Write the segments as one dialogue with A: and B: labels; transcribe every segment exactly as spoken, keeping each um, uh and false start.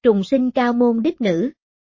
A: Trùng sinh cao môn đích nữ.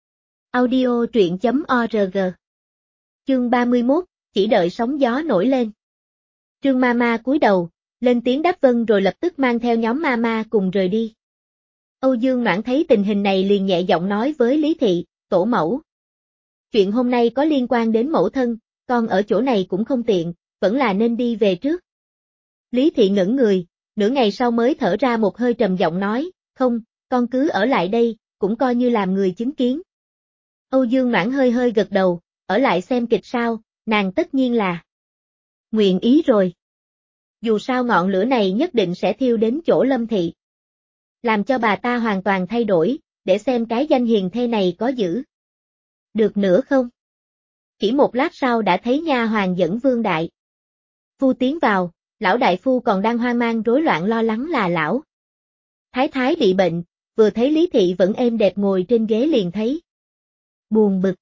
A: Audio truyện chấm org. Chương ba mươi mốt, chỉ đợi sóng gió nổi lên. Trương Mama cúi đầu, lên tiếng đáp vâng rồi lập tức mang theo nhóm Mama cùng rời đi. Âu Dương Noãn thấy tình hình này liền nhẹ giọng nói với Lý Thị, tổ mẫu. Chuyện hôm nay có liên quan đến mẫu thân, con ở chỗ này cũng không tiện, vẫn là nên đi về trước. Lý Thị ngẩn người, nửa ngày sau mới thở ra một hơi trầm giọng nói, không, con cứ ở lại đây, cũng coi như làm người chứng kiến. Âu Dương Noãn hơi hơi gật đầu, ở lại xem kịch sao, nàng tất nhiên là nguyện ý rồi. Dù sao ngọn lửa này nhất định sẽ thiêu đến chỗ Lâm Thị. Làm cho bà ta hoàn toàn thay đổi, để xem cái danh hiền thê này có giữ được nữa không. Chỉ một lát sau đã thấy nha hoàn dẫn Vương Đại Phu tiến vào, lão đại phu còn đang hoang mang rối loạn lo lắng là lão Thái Thái bị bệnh, vừa thấy Lý Thị vẫn êm đẹp ngồi trên ghế liền thấy buồn bực.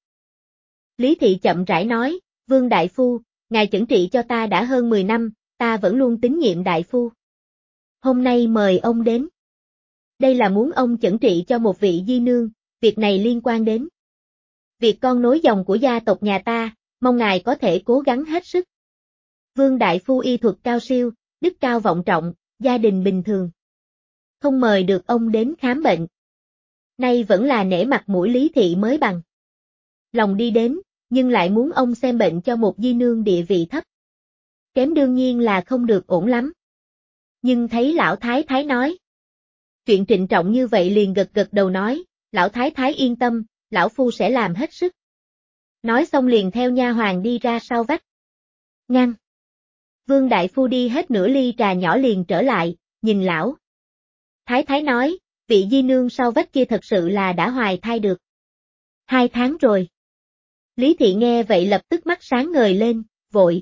A: Lý Thị chậm rãi nói, Vương đại phu, ngài chẩn trị cho ta đã hơn mười năm, ta vẫn luôn tín nhiệm đại phu. Hôm nay mời ông đến. Đây là muốn ông chẩn trị cho một vị di nương, việc này liên quan đến việc con nối dòng của gia tộc nhà ta, mong ngài có thể cố gắng hết sức. Vương đại phu y thuật cao siêu, đức cao vọng trọng, gia đình bình thường. Không mời được ông đến khám bệnh. Nay vẫn là nể mặt mũi Lý Thị mới bằng lòng đi đến, nhưng lại muốn ông xem bệnh cho một di nương địa vị thấp. Kém đương nhiên là không được ổn lắm. Nhưng thấy lão Thái Thái nói chuyện trịnh trọng như vậy liền gật gật đầu nói, lão Thái Thái yên tâm, lão phu sẽ làm hết sức. Nói xong liền theo nha hoàn đi ra sau vách ngăn. Vương đại phu đi hết nửa ly trà nhỏ liền trở lại, nhìn lão Thái Thái nói, vị di nương sau vách kia thật sự là đã hoài thai được hai tháng rồi. Lý Thị nghe vậy lập tức mắt sáng ngời lên, vội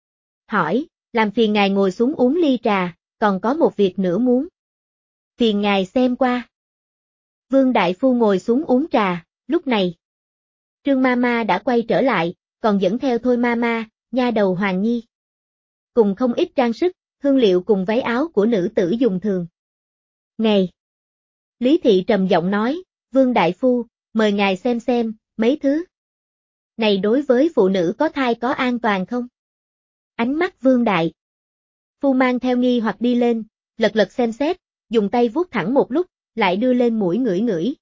A: hỏi, làm phiền ngài ngồi xuống uống ly trà, còn có một việc nữa muốn phiền ngài xem qua. Vương đại phu ngồi xuống uống trà, lúc này Trương Mama đã quay trở lại, còn dẫn theo Thôi Mama, nha đầu Hoàng Nhi. Cùng không ít trang sức, hương liệu cùng váy áo của nữ tử dùng thường ngày. Lý Thị trầm giọng nói, Vương đại phu, mời ngài xem xem, mấy thứ này đối với phụ nữ có thai có an toàn không? Ánh mắt Vương đại phu mang theo nghi hoặc đi lên, lật lật xem xét, dùng tay vuốt thẳng một lúc, lại đưa lên mũi ngửi ngửi.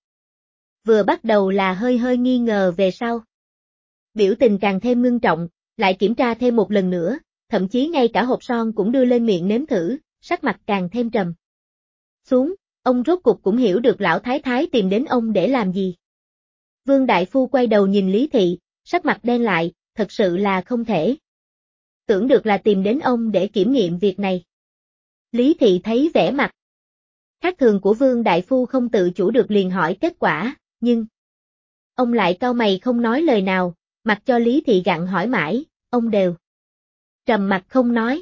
A: Vừa bắt đầu là hơi hơi nghi ngờ về sau. Biểu tình càng thêm ngưng trọng, lại kiểm tra thêm một lần nữa, thậm chí ngay cả hộp son cũng đưa lên miệng nếm thử, sắc mặt càng thêm trầm xuống, ông rốt cục cũng hiểu được lão Thái Thái tìm đến ông để làm gì. Vương đại phu quay đầu nhìn Lý Thị, sắc mặt đen lại, thật sự là không thể tưởng được là tìm đến ông để kiểm nghiệm việc này. Lý Thị thấy vẻ mặt khác thường của Vương đại phu không tự chủ được liền hỏi kết quả, nhưng ông lại cau mày không nói lời nào, mặc cho Lý Thị gặng hỏi mãi, ông đều trầm mặt không nói.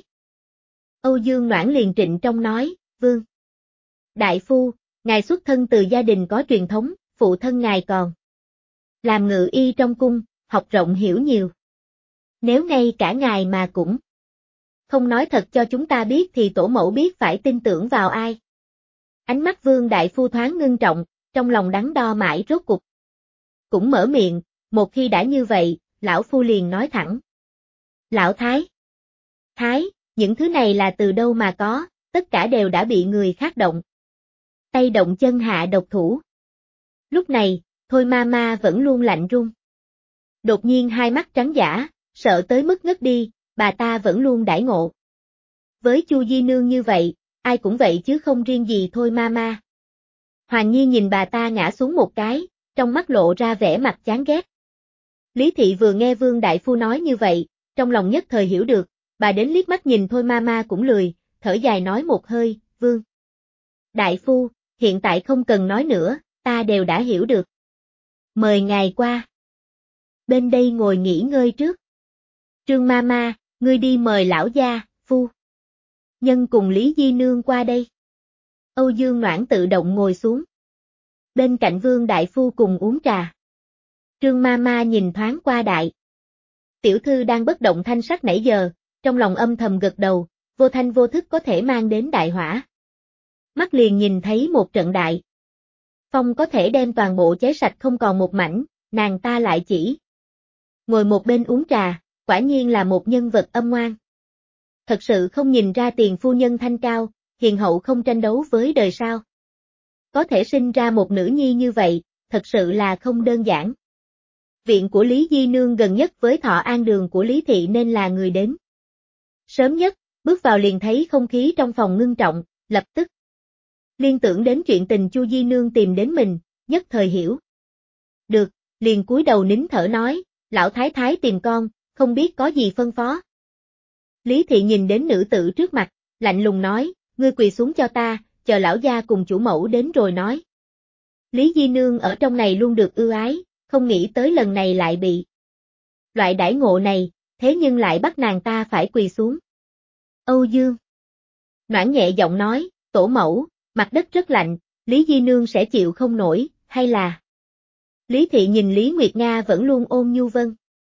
A: Âu Dương Noãn liền trịnh trọng nói, Vương đại phu, ngài xuất thân từ gia đình có truyền thống, phụ thân ngài còn làm ngự y trong cung, học rộng hiểu nhiều. Nếu ngay cả ngài mà cũng không nói thật cho chúng ta biết thì tổ mẫu biết phải tin tưởng vào ai. Ánh mắt Vương đại phu thoáng ngưng trọng, trong lòng đắn đo mãi rốt cục cũng mở miệng, một khi đã như vậy, lão phu liền nói thẳng. Lão Thái Thái, những thứ này là từ đâu mà có, tất cả đều đã bị người khác động tay động chân hạ độc thủ. Lúc này, Thôi Mama vẫn luôn lạnh run. Đột nhiên hai mắt trắng dã, sợ tới mức ngất đi, bà ta vẫn luôn đãi ngộ với Chu Di Nương như vậy, ai cũng vậy chứ không riêng gì Thôi Mama. Hoàng Nhi nhìn bà ta ngã xuống một cái, trong mắt lộ ra vẻ mặt chán ghét. Lý Thị vừa nghe Vương đại phu nói như vậy, trong lòng nhất thời hiểu được, bà đến liếc mắt nhìn Thôi Mama cũng lười, thở dài nói một hơi, Vương đại phu, hiện tại không cần nói nữa, ta đều đã hiểu được. Mời ngài qua bên đây ngồi nghỉ ngơi trước. Trương Mama, ngươi đi mời lão gia, phu nhân cùng Lý Di Nương qua đây. Âu Dương Noãn tự động ngồi xuống bên cạnh Vương đại phu cùng uống trà. Trương Mama nhìn thoáng qua đại tiểu thư đang bất động thanh sắc nãy giờ, trong lòng âm thầm gật đầu, vô thanh vô thức có thể mang đến đại hỏa. Mắt liền nhìn thấy một trận đại phong có thể đem toàn bộ cháy sạch không còn một mảnh, nàng ta lại chỉ ngồi một bên uống trà, quả nhiên là một nhân vật âm ngoan. Thật sự không nhìn ra tiền phu nhân thanh cao, hiền hậu không tranh đấu với đời sao. Có thể sinh ra một nữ nhi như vậy, thật sự là không đơn giản. Viện của Lý Di Nương gần nhất với Thọ An đường của Lý Thị nên là người đến sớm nhất, bước vào liền thấy không khí trong phòng ngưng trọng, lập tức liên tưởng đến chuyện tình Chu Di Nương tìm đến mình, nhất thời hiểu. Được, liền cúi đầu nín thở nói, lão thái thái tìm con, không biết có gì phân phó. Lý Thị nhìn đến nữ tử trước mặt, lạnh lùng nói, ngươi quỳ xuống cho ta, chờ lão gia cùng chủ mẫu đến rồi nói. Lý Di Nương ở trong này luôn được ưu ái, không nghĩ tới lần này lại bị loại đãi ngộ này, thế nhưng lại bắt nàng ta phải quỳ xuống. Âu Dương Noãn nhẹ giọng nói, tổ mẫu, mặt đất rất lạnh, Lý Di Nương sẽ chịu không nổi, hay là... Lý Thị nhìn Lý Nguyệt Nga vẫn luôn ôn nhu vâng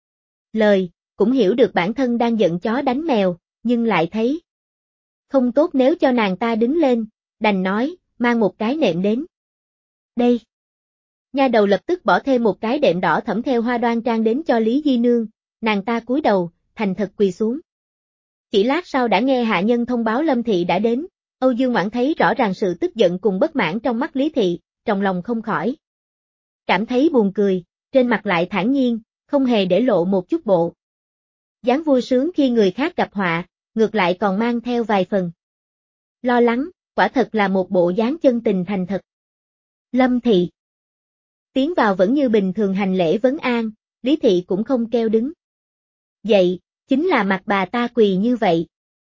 A: lời, cũng hiểu được bản thân đang giận chó đánh mèo, nhưng lại thấy không tốt nếu cho nàng ta đứng lên, đành nói, mang một cái nệm đến. Đây. Nha đầu lập tức bỏ thêm một cái đệm đỏ thẫm theo hoa đoan trang đến cho Lý Di Nương, nàng ta cúi đầu, thành thật quỳ xuống. Chỉ lát sau đã nghe hạ nhân thông báo Lâm Thị đã đến, Âu Dương Ngoãn thấy rõ ràng sự tức giận cùng bất mãn trong mắt Lý Thị, trong lòng không khỏi cảm thấy buồn cười, trên mặt lại thản nhiên, không hề để lộ một chút bộ dáng vui sướng khi người khác gặp họa, ngược lại còn mang theo vài phần lo lắng, quả thật là một bộ dáng chân tình thành thật. Lâm Thị tiến vào vẫn như bình thường hành lễ vấn an, Lý Thị cũng không kêu đứng dậy, chính là mặt bà ta quỳ như vậy.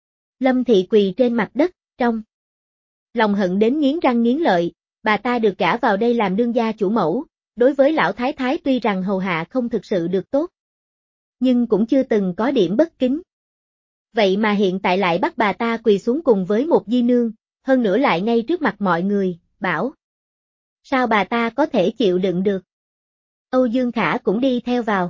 A: Lâm Thị quỳ trên mặt đất, trong lòng hận đến nghiến răng nghiến lợi, bà ta được gả vào đây làm đương gia chủ mẫu, đối với lão thái thái tuy rằng hầu hạ không thực sự được tốt, nhưng cũng chưa từng có điểm bất kính. Vậy mà hiện tại lại bắt bà ta quỳ xuống cùng với một di nương, hơn nữa lại ngay trước mặt mọi người, bảo sao bà ta có thể chịu đựng được. Âu Dương Khả cũng đi theo vào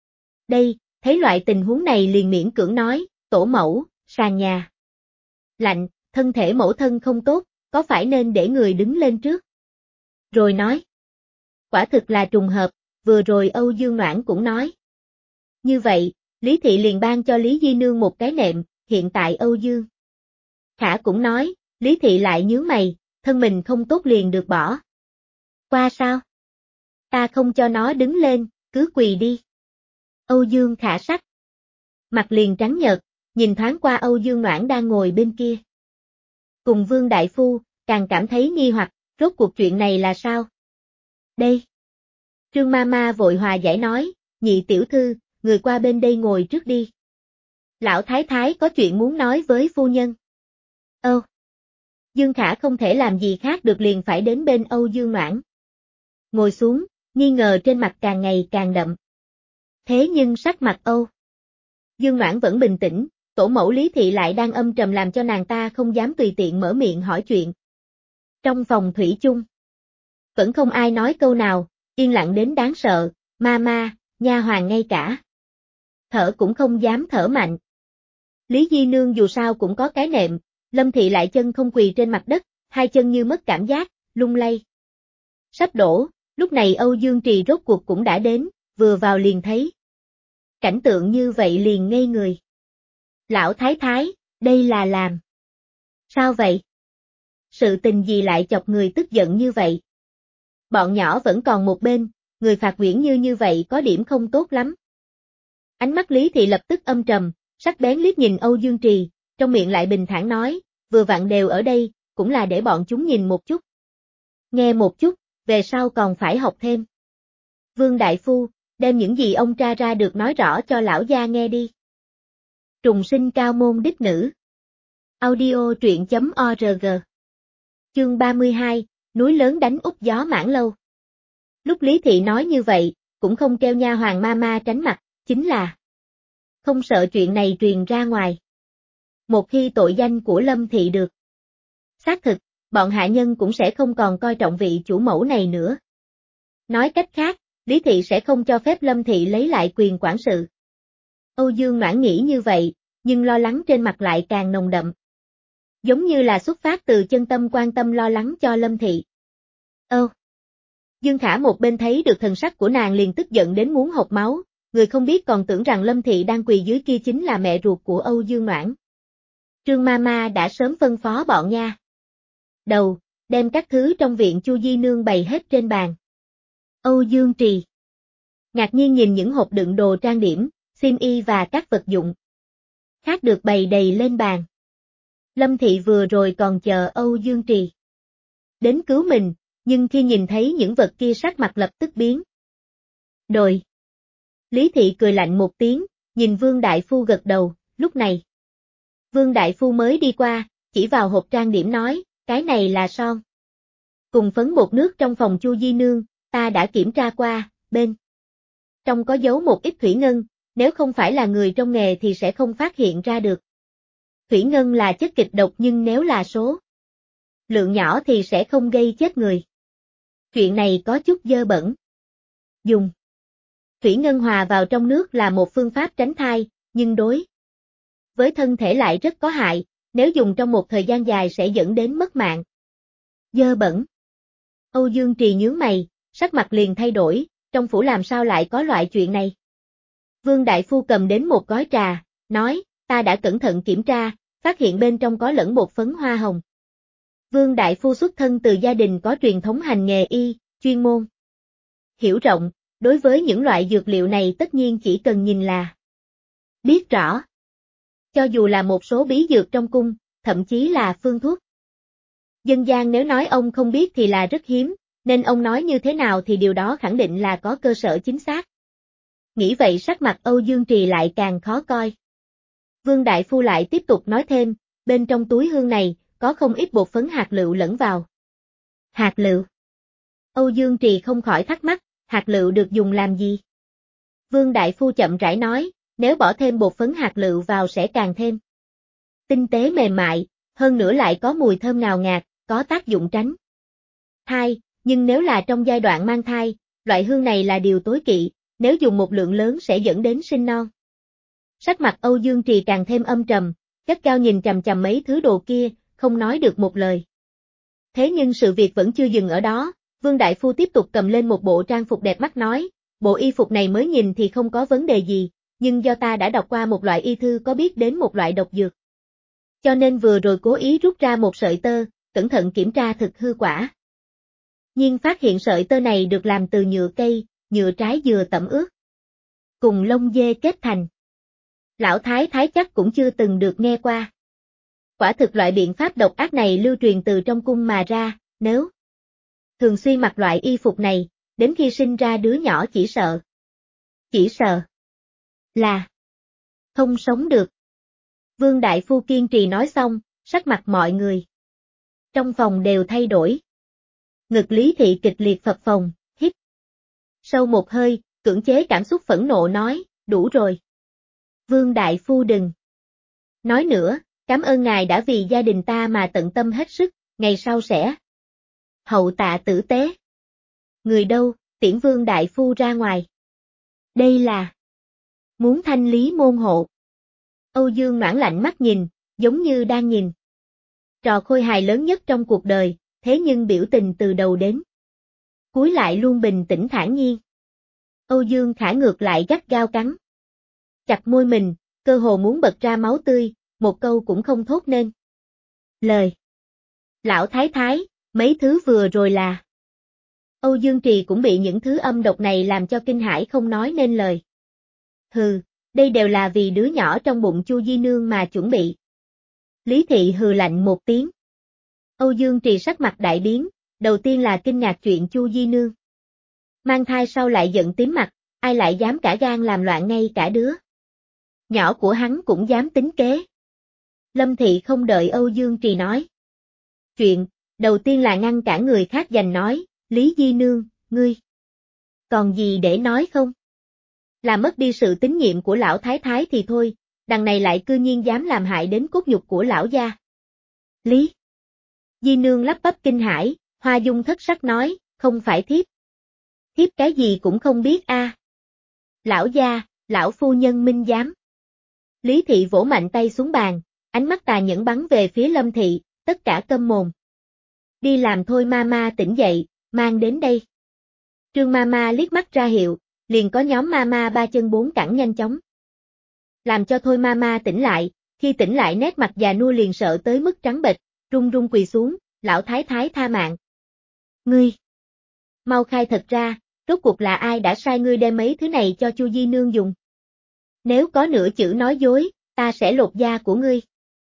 A: đây, thấy loại tình huống này liền miễn cưỡng nói, tổ mẫu, sàn nhà lạnh, thân thể mẫu thân không tốt, có phải nên để người đứng lên trước? Rồi nói, quả thực là trùng hợp, vừa rồi Âu Dương Noãn cũng nói. Như vậy, Lý Thị liền ban cho Lý Di Nương một cái nệm, hiện tại Âu Dương Khả cũng nói, Lý Thị lại nhướng mày, thân mình không tốt liền được bỏ qua sao? Ta không cho nó đứng lên, cứ quỳ đi. Âu Dương Khả sắc mặt liền trắng nhợt, nhìn thoáng qua Âu Dương Noãn đang ngồi bên kia. Cùng Vương Đại Phu, càng cảm thấy nghi hoặc, rốt cuộc chuyện này là sao? Đây. Trương Mama vội hòa giải nói, nhị tiểu thư, người qua bên đây ngồi trước đi. Lão Thái Thái có chuyện muốn nói với phu nhân. Âu. Dương Khả không thể làm gì khác được liền phải đến bên Âu Dương Noãn. Ngồi xuống, nghi ngờ trên mặt càng ngày càng đậm. Thế nhưng sắc mặt Âu Dương Noãn vẫn bình tĩnh, tổ mẫu Lý Thị lại đang âm trầm làm cho nàng ta không dám tùy tiện mở miệng hỏi chuyện. Trong phòng thủy chung, vẫn không ai nói câu nào, yên lặng đến đáng sợ, ma ma, nha hoàn ngay cả thở cũng không dám thở mạnh. Lý Di Nương dù sao cũng có cái nệm, Lâm Thị lại chân không quỳ trên mặt đất, hai chân như mất cảm giác, lung lay sắp đổ, lúc này Âu Dương Trì rốt cuộc cũng đã đến, vừa vào liền thấy cảnh tượng như vậy liền ngây người. Lão Thái Thái, đây là làm sao vậy? Sự tình gì lại chọc người tức giận như vậy? Bọn nhỏ vẫn còn một bên, người phạt Nguyễn Như như vậy có điểm không tốt lắm. Ánh mắt Lý Thị lập tức âm trầm, sắc bén liếc nhìn Âu Dương Trì, trong miệng lại bình thản nói, vừa vặn đều ở đây, cũng là để bọn chúng nhìn một chút. Nghe một chút, về sau còn phải học thêm. Vương Đại Phu, đem những gì ông tra ra được nói rõ cho lão gia nghe đi. Trùng sinh cao môn đích nữ. Audio truyện chấm org. Chương ba mươi hai, núi lớn đánh úp gió mãn lâu. Lúc Lý Thị nói như vậy, cũng không kêu nha hoàng mama tránh mặt, chính là không sợ chuyện này truyền ra ngoài. Một khi tội danh của Lâm Thị được xác thực, bọn hạ nhân cũng sẽ không còn coi trọng vị chủ mẫu này nữa. Nói cách khác, Lý Thị sẽ không cho phép Lâm Thị lấy lại quyền quản sự. Âu Dương Noãn nghĩ như vậy, nhưng lo lắng trên mặt lại càng nồng đậm. Giống như là xuất phát từ chân tâm quan tâm lo lắng cho Lâm Thị. Âu Dương Khả một bên thấy được thần sắc của nàng liền tức giận đến muốn hộc máu, người không biết còn tưởng rằng Lâm Thị đang quỳ dưới kia chính là mẹ ruột của Âu Dương Noãn. Trương Mama đã sớm phân phó bọn nha đầu, đem các thứ trong viện Chu Di Nương bày hết trên bàn. Âu Dương Trì ngạc nhiên nhìn những hộp đựng đồ trang điểm, xiêm y và các vật dụng khác được bày đầy lên bàn. Lâm Thị vừa rồi còn chờ Âu Dương Trì đến cứu mình, nhưng khi nhìn thấy những vật kia sắc mặt lập tức biến đổi. Lý Thị cười lạnh một tiếng, nhìn Vương Đại Phu gật đầu, lúc này Vương Đại Phu mới đi qua, chỉ vào hộp trang điểm nói, cái này là son cùng phấn bột nước trong phòng Chu Di Nương, ta đã kiểm tra qua, bên trong có giấu một ít thủy ngân, nếu không phải là người trong nghề thì sẽ không phát hiện ra được. Thủy ngân là chất kịch độc nhưng nếu là số lượng nhỏ thì sẽ không gây chết người. Chuyện này có chút dơ bẩn. Dùng thủy ngân hòa vào trong nước là một phương pháp tránh thai, nhưng đối với thân thể lại rất có hại, nếu dùng trong một thời gian dài sẽ dẫn đến mất mạng. Dơ bẩn. Âu Dương Trì nhướng mày, sắc mặt liền thay đổi, trong phủ làm sao lại có loại chuyện này. Vương Đại Phu cầm đến một gói trà, nói, ta đã cẩn thận kiểm tra, phát hiện bên trong có lẫn bột phấn hoa hồng. Vương Đại Phu xuất thân từ gia đình có truyền thống hành nghề y, chuyên môn hiểu rộng, đối với những loại dược liệu này tất nhiên chỉ cần nhìn là biết rõ. Cho dù là một số bí dược trong cung, thậm chí là phương thuốc dân gian nếu nói ông không biết thì là rất hiếm, nên ông nói như thế nào thì điều đó khẳng định là có cơ sở chính xác. Nghĩ vậy sắc mặt Âu Dương Trì lại càng khó coi. Vương Đại Phu lại tiếp tục nói thêm, bên trong túi hương này, có không ít bột phấn hạt lựu lẫn vào. Hạt lựu? Âu Dương Trì không khỏi thắc mắc, hạt lựu được dùng làm gì? Vương Đại Phu chậm rãi nói, nếu bỏ thêm bột phấn hạt lựu vào sẽ càng thêm tinh tế mềm mại, hơn nữa lại có mùi thơm ngào ngạt, có tác dụng tránh thai, nhưng nếu là trong giai đoạn mang thai, loại hương này là điều tối kỵ, nếu dùng một lượng lớn sẽ dẫn đến sinh non. Sắc mặt Âu Dương Trì càng thêm âm trầm, gắt gao nhìn chằm chằm mấy thứ đồ kia, không nói được một lời. Thế nhưng sự việc vẫn chưa dừng ở đó, Vương Đại Phu tiếp tục cầm lên một bộ trang phục đẹp mắt nói, bộ y phục này mới nhìn thì không có vấn đề gì, nhưng do ta đã đọc qua một loại y thư có biết đến một loại độc dược. Cho nên vừa rồi cố ý rút ra một sợi tơ, cẩn thận kiểm tra thực hư quả. Nhưng phát hiện sợi tơ này được làm từ nhựa cây, nhựa trái dừa tẩm ướt cùng lông dê kết thành. Lão Thái Thái chắc cũng chưa từng được nghe qua. Quả thực loại biện pháp độc ác này lưu truyền từ trong cung mà ra, nếu thường xuyên mặc loại y phục này, đến khi sinh ra đứa nhỏ chỉ sợ. Chỉ sợ là không sống được. Vương Đại Phu kiên trì nói xong, sắc mặt mọi người trong phòng đều thay đổi. Ngực Lý Thị kịch liệt phập phồng, hít sâu một hơi, cưỡng chế cảm xúc phẫn nộ nói, đủ rồi. Vương Đại Phu đừng nói nữa, cảm ơn ngài đã vì gia đình ta mà tận tâm hết sức, ngày sau sẽ hậu tạ tử tế. Người đâu, tiễn Vương Đại Phu ra ngoài. Đây là muốn thanh lý môn hộ. Âu Dương Noãn lạnh mắt nhìn, giống như đang nhìn trò khôi hài lớn nhất trong cuộc đời, thế nhưng biểu tình từ đầu đến cuối lại luôn bình tĩnh thản nhiên. Âu Dương Khả ngược lại gắt gao cắn chặt môi mình, cơ hồ muốn bật ra máu tươi, một câu cũng không thốt nên lời. Lão Thái Thái, mấy thứ vừa rồi là... Âu Dương Trì cũng bị những thứ âm độc này làm cho kinh hãi không nói nên lời. Hừ, đây đều là vì đứa nhỏ trong bụng Chu Di Nương mà chuẩn bị. Lý Thị hừ lạnh một tiếng. Âu Dương Trì sắc mặt đại biến, đầu tiên là kinh ngạc chuyện Chu Di Nương mang thai sau lại giận tím mặt, ai lại dám cả gan làm loạn ngay cả đứa nhỏ của hắn cũng dám tính kế. Lâm Thị không đợi Âu Dương Trì nói chuyện, đầu tiên là ngăn cản người khác giành nói, Lý Di Nương, ngươi còn gì để nói không? Làm mất đi sự tín nhiệm của lão Thái Thái thì thôi, đằng này lại cư nhiên dám làm hại đến cốt nhục của lão gia. Lý Di Nương lắp bắp kinh hãi, Hoa Dung thất sắc nói, không phải thiếp. Thiếp cái gì cũng không biết a. À. Lão gia, lão phu nhân minh giám. Lý Thị vỗ mạnh tay xuống bàn, ánh mắt tà nhẫn bắn về phía Lâm Thị, tất cả câm mồm. Đi làm thôi, ma ma tỉnh dậy, mang đến đây. Trương Mama liếc mắt ra hiệu, liền có nhóm Mama ba chân bốn cẳng nhanh chóng. Làm cho Thôi Mama tỉnh lại, khi tỉnh lại nét mặt già nua liền sợ tới mức trắng bệch, run run quỳ xuống, lão thái thái tha mạng. Ngươi! Mau khai thật ra, rốt cuộc là ai đã sai ngươi đem mấy thứ này cho Chu Di Nương dùng? Nếu có nửa chữ nói dối, ta sẽ lột da của ngươi.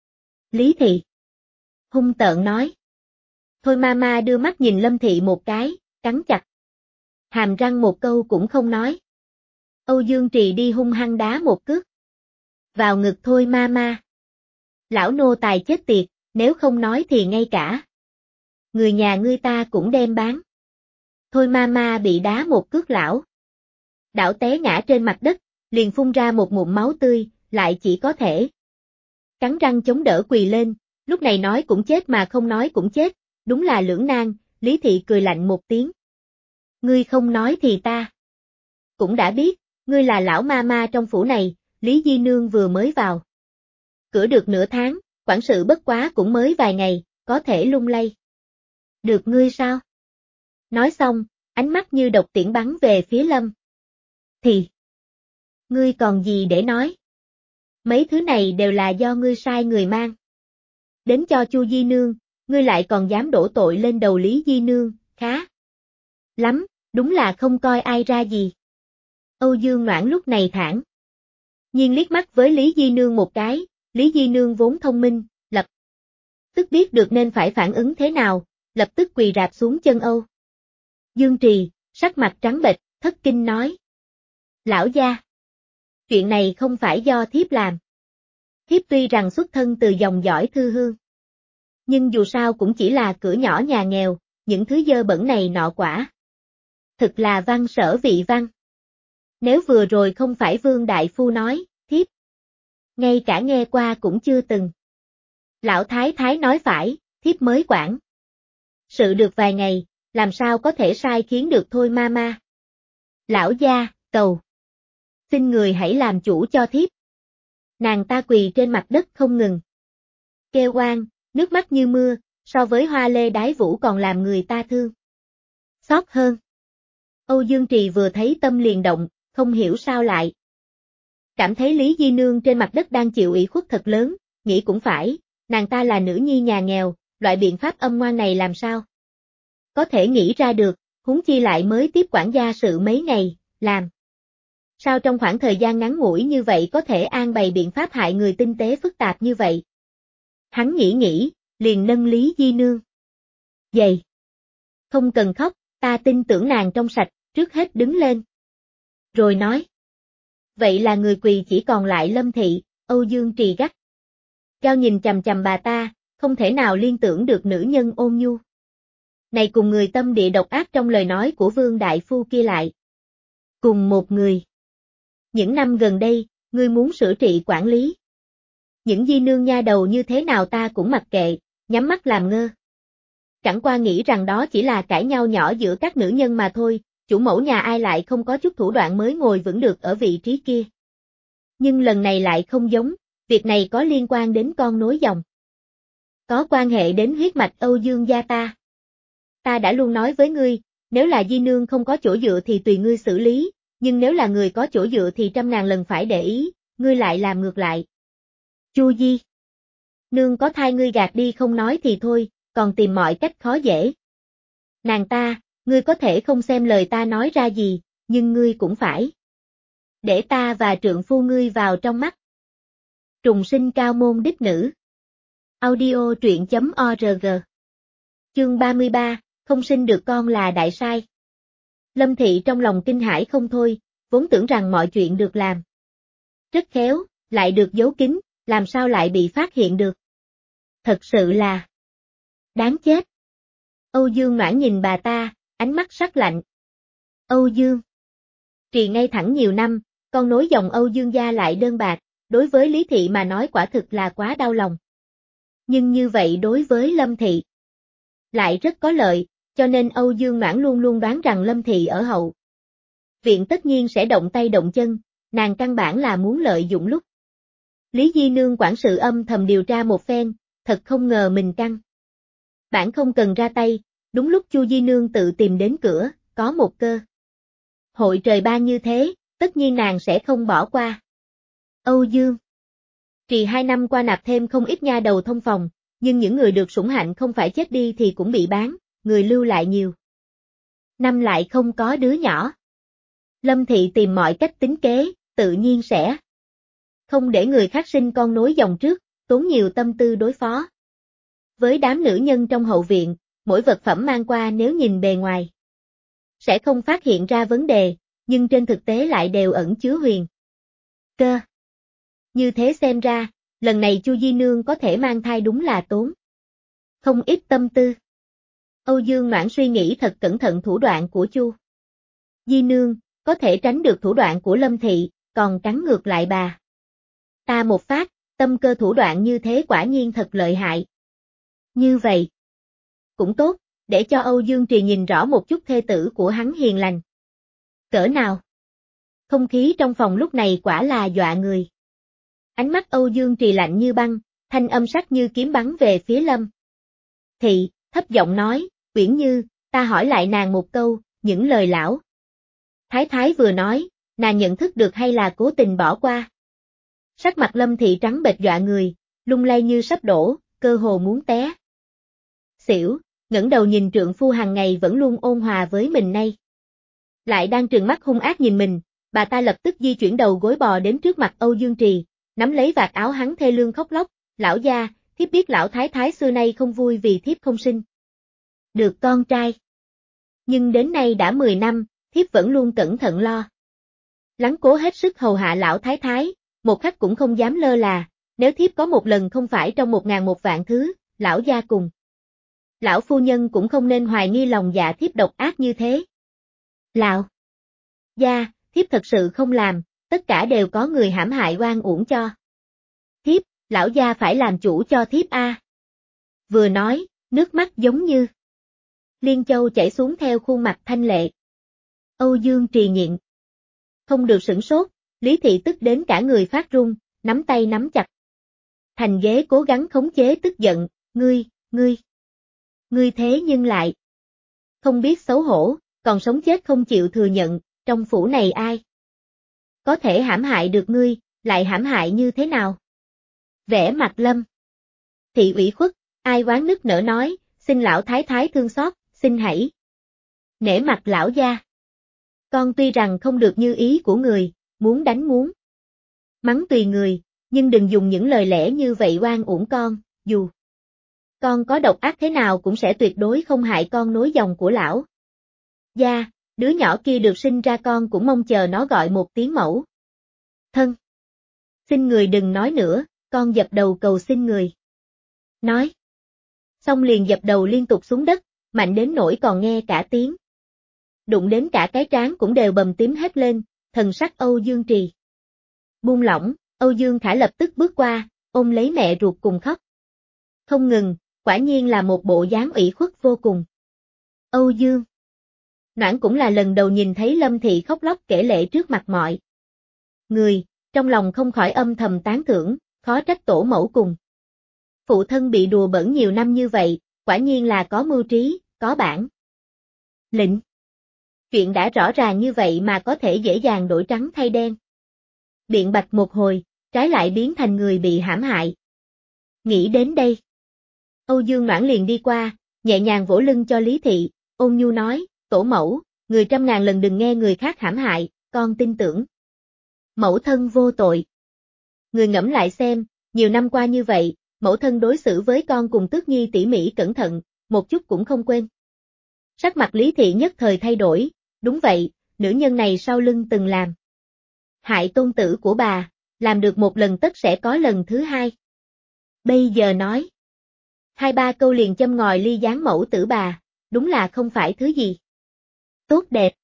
A: Lý Thị hung tợn nói. Thôi Mama đưa mắt nhìn Lâm Thị một cái, cắn chặt hàm răng một câu cũng không nói. Âu Dương Trì đi hung hăng đá một cước vào ngực Thôi Mama. Lão nô tài chết tiệt, nếu không nói thì ngay cả người nhà ngươi ta cũng đem bán. Thôi Mama bị đá một cước lão đảo té ngã trên mặt đất, liền phun ra một ngụm máu tươi, lại chỉ có thể cắn răng chống đỡ quỳ lên, lúc này nói cũng chết mà không nói cũng chết, đúng là lưỡng nan. Lý Thị cười lạnh một tiếng. Ngươi không nói thì ta cũng đã biết, ngươi là lão Mama trong phủ này. Lý Di Nương vừa mới vào cửa được nửa tháng, quản sự bất quá cũng mới vài ngày, có thể lung lay được ngươi sao? Nói xong, ánh mắt như độc tiễn bắn về phía Lâm Thì. Ngươi còn gì để nói? Mấy thứ này đều là do ngươi sai người mang đến cho Chu Di Nương, ngươi lại còn dám đổ tội lên đầu Lý Di Nương, khá lắm, đúng là không coi ai ra gì. Âu Dương Noãn lúc này thản nhiên liếc mắt với Lý Di Nương một cái, Lý Di Nương vốn thông minh, lập tức biết được nên phải phản ứng thế nào, lập tức quỳ rạp xuống chân Âu Dương Trì, sắc mặt trắng bệch, thất kinh nói. Lão gia, chuyện này không phải do thiếp làm. Thiếp tuy rằng xuất thân từ dòng dõi thư hương, nhưng dù sao cũng chỉ là cửa nhỏ nhà nghèo, những thứ dơ bẩn này nọ quả. Thực là văn sở vị văn. Nếu vừa rồi không phải Vương Đại Phu nói, thiếp ngay cả nghe qua cũng chưa từng. Lão Thái Thái nói phải, thiếp mới quản sự được vài ngày, làm sao có thể sai khiến được Thôi Mama. Lão gia, cầu xin người hãy làm chủ cho thiếp. Nàng ta quỳ trên mặt đất không ngừng kêu oan, nước mắt như mưa, so với hoa lê đái vũ còn làm người ta thương xót hơn. Âu Dương Trì vừa thấy tâm liền động, không hiểu sao lại cảm thấy Lý Di Nương trên mặt đất đang chịu ủy khuất thật lớn, nghĩ cũng phải, nàng ta là nữ nhi nhà nghèo, loại biện pháp âm ngoan này làm sao có thể nghĩ ra được, huống chi lại mới tiếp quản gia sự mấy ngày, làm sao trong khoảng thời gian ngắn ngủi như vậy có thể an bày biện pháp hại người tinh tế phức tạp như vậy. Hắn nghĩ nghĩ, liền nâng Lý Di Nương dậy. Không cần khóc, ta tin tưởng nàng trong sạch, trước hết đứng lên. Rồi nói. Vậy là người quỳ chỉ còn lại Lâm Thị. Âu Dương Trì gắt gao nhìn chằm chằm bà ta, không thể nào liên tưởng được nữ nhân ôn nhu này cùng người tâm địa độc ác trong lời nói của Vương Đại Phu kia lại cùng một người. Những năm gần đây, ngươi muốn sửa trị quản lý những di nương nha đầu như thế nào ta cũng mặc kệ, nhắm mắt làm ngơ. Chẳng qua nghĩ rằng đó chỉ là cãi nhau nhỏ giữa các nữ nhân mà thôi, chủ mẫu nhà ai lại không có chút thủ đoạn mới ngồi vững được ở vị trí kia. Nhưng lần này lại không giống, việc này có liên quan đến con nối dòng. Có quan hệ đến huyết mạch Âu Dương gia ta. Ta đã luôn nói với ngươi, nếu là di nương không có chỗ dựa thì tùy ngươi xử lý, nhưng nếu là người có chỗ dựa thì trăm ngàn lần phải để ý, ngươi lại làm ngược lại. Chu Di Nương có thai ngươi gạt đi không nói thì thôi, còn tìm mọi cách khó dễ. Nàng ta, ngươi có thể không xem lời ta nói ra gì, nhưng ngươi cũng phải để ta và trượng phu ngươi vào trong mắt. Trùng sinh cao môn đích nữ. Audio truyện chấm org. Chương ba mươi ba, không sinh được con là đại sai. Lâm Thị trong lòng kinh hãi không thôi, vốn tưởng rằng mọi chuyện được làm rất khéo, lại được giấu kín, làm sao lại bị phát hiện được. Thật sự là đáng chết. Âu Dương Noãn nhìn bà ta, ánh mắt sắc lạnh. Âu Dương Trì ngay thẳng nhiều năm, con nối dòng Âu Dương gia lại đơn bạc, đối với Lý Thị mà nói quả thực là quá đau lòng. Nhưng như vậy đối với Lâm Thị lại rất có lợi, cho nên Âu Dương Noãn luôn luôn đoán rằng Lâm Thị ở hậu viện tất nhiên sẽ động tay động chân, nàng căn bản là muốn lợi dụng lúc Lý Di Nương quản sự âm thầm điều tra một phen, thật không ngờ mình căn bản không cần ra tay, đúng lúc Chu Di Nương tự tìm đến cửa, có một cơ Hội trời ban như thế, tất nhiên nàng sẽ không bỏ qua. Âu Dương Trì hai năm qua nạp thêm không ít nha đầu thông phòng, nhưng những người được sủng hạnh không phải chết đi thì cũng bị bán, người lưu lại nhiều. Năm lại không có đứa nhỏ. Lâm Thị tìm mọi cách tính kế, tự nhiên sẽ không để người khác sinh con nối dòng trước, tốn nhiều tâm tư đối phó. Với đám nữ nhân trong hậu viện, mỗi vật phẩm mang qua nếu nhìn bề ngoài sẽ không phát hiện ra vấn đề, nhưng trên thực tế lại đều ẩn chứa huyền cơ. Như thế xem ra, lần này Chu Di Nương có thể mang thai đúng là tốn không ít tâm tư. Âu Dương Noãn suy nghĩ thật cẩn thận thủ đoạn của Chu Di Nương, có thể tránh được thủ đoạn của Lâm Thị, còn cắn ngược lại bà ta một phát, tâm cơ thủ đoạn như thế quả nhiên thật lợi hại. Như vậy cũng tốt, để cho Âu Dương Trì nhìn rõ một chút thê tử của hắn hiền lành cỡ nào. Không khí trong phòng lúc này quả là dọa người. Ánh mắt Âu Dương Trì lạnh như băng, thanh âm sắc như kiếm bắn về phía Lâm Thị, thấp giọng nói, Uyển Như, ta hỏi lại nàng một câu, những lời lão Thái Thái vừa nói, nàng nhận thức được hay là cố tình bỏ qua? Sắc mặt Lâm Thị trắng bệch dọa người, lung lay như sắp đổ, cơ hồ muốn té xỉu, ngẩng đầu nhìn trượng phu hàng ngày vẫn luôn ôn hòa với mình nay. Lại đang trừng mắt hung ác nhìn mình, bà ta lập tức di chuyển đầu gối bò đến trước mặt Âu Dương Trì, nắm lấy vạt áo hắn thê lương khóc lóc, lão gia, thiếp biết lão thái thái xưa nay không vui vì thiếp không sinh được con trai. Nhưng đến nay đã mười năm, thiếp vẫn luôn cẩn thận lo lắng cố hết sức hầu hạ lão thái thái, một khắc cũng không dám lơ là, nếu thiếp có một lần không phải trong một ngàn một vạn thứ, lão gia cùng lão phu nhân cũng không nên hoài nghi lòng dạ thiếp độc ác như thế. Lão gia, thiếp thật sự không làm, tất cả đều có người hãm hại oan uổng cho thiếp, lão gia phải làm chủ cho thiếp a. Vừa nói, nước mắt giống như liên châu chảy xuống theo khuôn mặt thanh lệ. Âu Dương Trì nhịn không được sửng sốt, Lý Thị tức đến cả người phát run, nắm tay nắm chặt thành ghế cố gắng khống chế tức giận, ngươi, ngươi, ngươi thế nhưng lại không biết xấu hổ, còn sống chết không chịu thừa nhận, trong phủ này ai có thể hãm hại được ngươi, lại hãm hại như thế nào? Vẻ mặt Lâm Thị ủy khuất, ai oán nức nở nói, xin lão thái thái thương xót, xin hãy nể mặt lão gia. Con tuy rằng không được như ý của người, muốn đánh muốn mắng tùy người, nhưng đừng dùng những lời lẽ như vậy oan uổng con, dù con có độc ác thế nào cũng sẽ tuyệt đối không hại con nối dòng của lão gia, đứa nhỏ kia được sinh ra con cũng mong chờ nó gọi một tiếng mẫu thân. Xin người đừng nói nữa, con dập đầu cầu xin người. Nói xong liền dập đầu liên tục xuống đất, mạnh đến nỗi còn nghe cả tiếng đụng đến cả cái trán cũng đều bầm tím hết lên, thần sắc Âu Dương Trì buông lỏng, Âu Dương Khả lập tức bước qua, ôm lấy mẹ ruột cùng khóc không ngừng, quả nhiên là một bộ dáng ủy khuất vô cùng. Âu Dương Noãn cũng là lần đầu nhìn thấy Lâm Thị khóc lóc kể lệ trước mặt mọi người, trong lòng không khỏi âm thầm tán thưởng, khó trách tổ mẫu cùng phụ thân bị đùa bỡn nhiều năm như vậy, quả nhiên là có mưu trí, có bản lĩnh. Chuyện đã rõ ràng như vậy mà có thể dễ dàng đổi trắng thay đen. Biện bạch một hồi, trái lại biến thành người bị hãm hại. Nghĩ đến đây, Âu Dương Noãn liền đi qua, nhẹ nhàng vỗ lưng cho Lý Thị, ôn nhu nói, tổ mẫu, người trăm ngàn lần đừng nghe người khác hãm hại, con tin tưởng mẫu thân vô tội. Người ngẫm lại xem, nhiều năm qua như vậy, mẫu thân đối xử với con cùng Tước Nhi tỉ mỉ cẩn thận, một chút cũng không quên. Sắc mặt Lý Thị nhất thời thay đổi, đúng vậy, nữ nhân này sau lưng từng làm hại tôn tử của bà, làm được một lần tất sẽ có lần thứ hai. Bây giờ nói hai ba câu liền châm ngòi ly gián mẫu tử bà, đúng là không phải thứ gì tốt đẹp.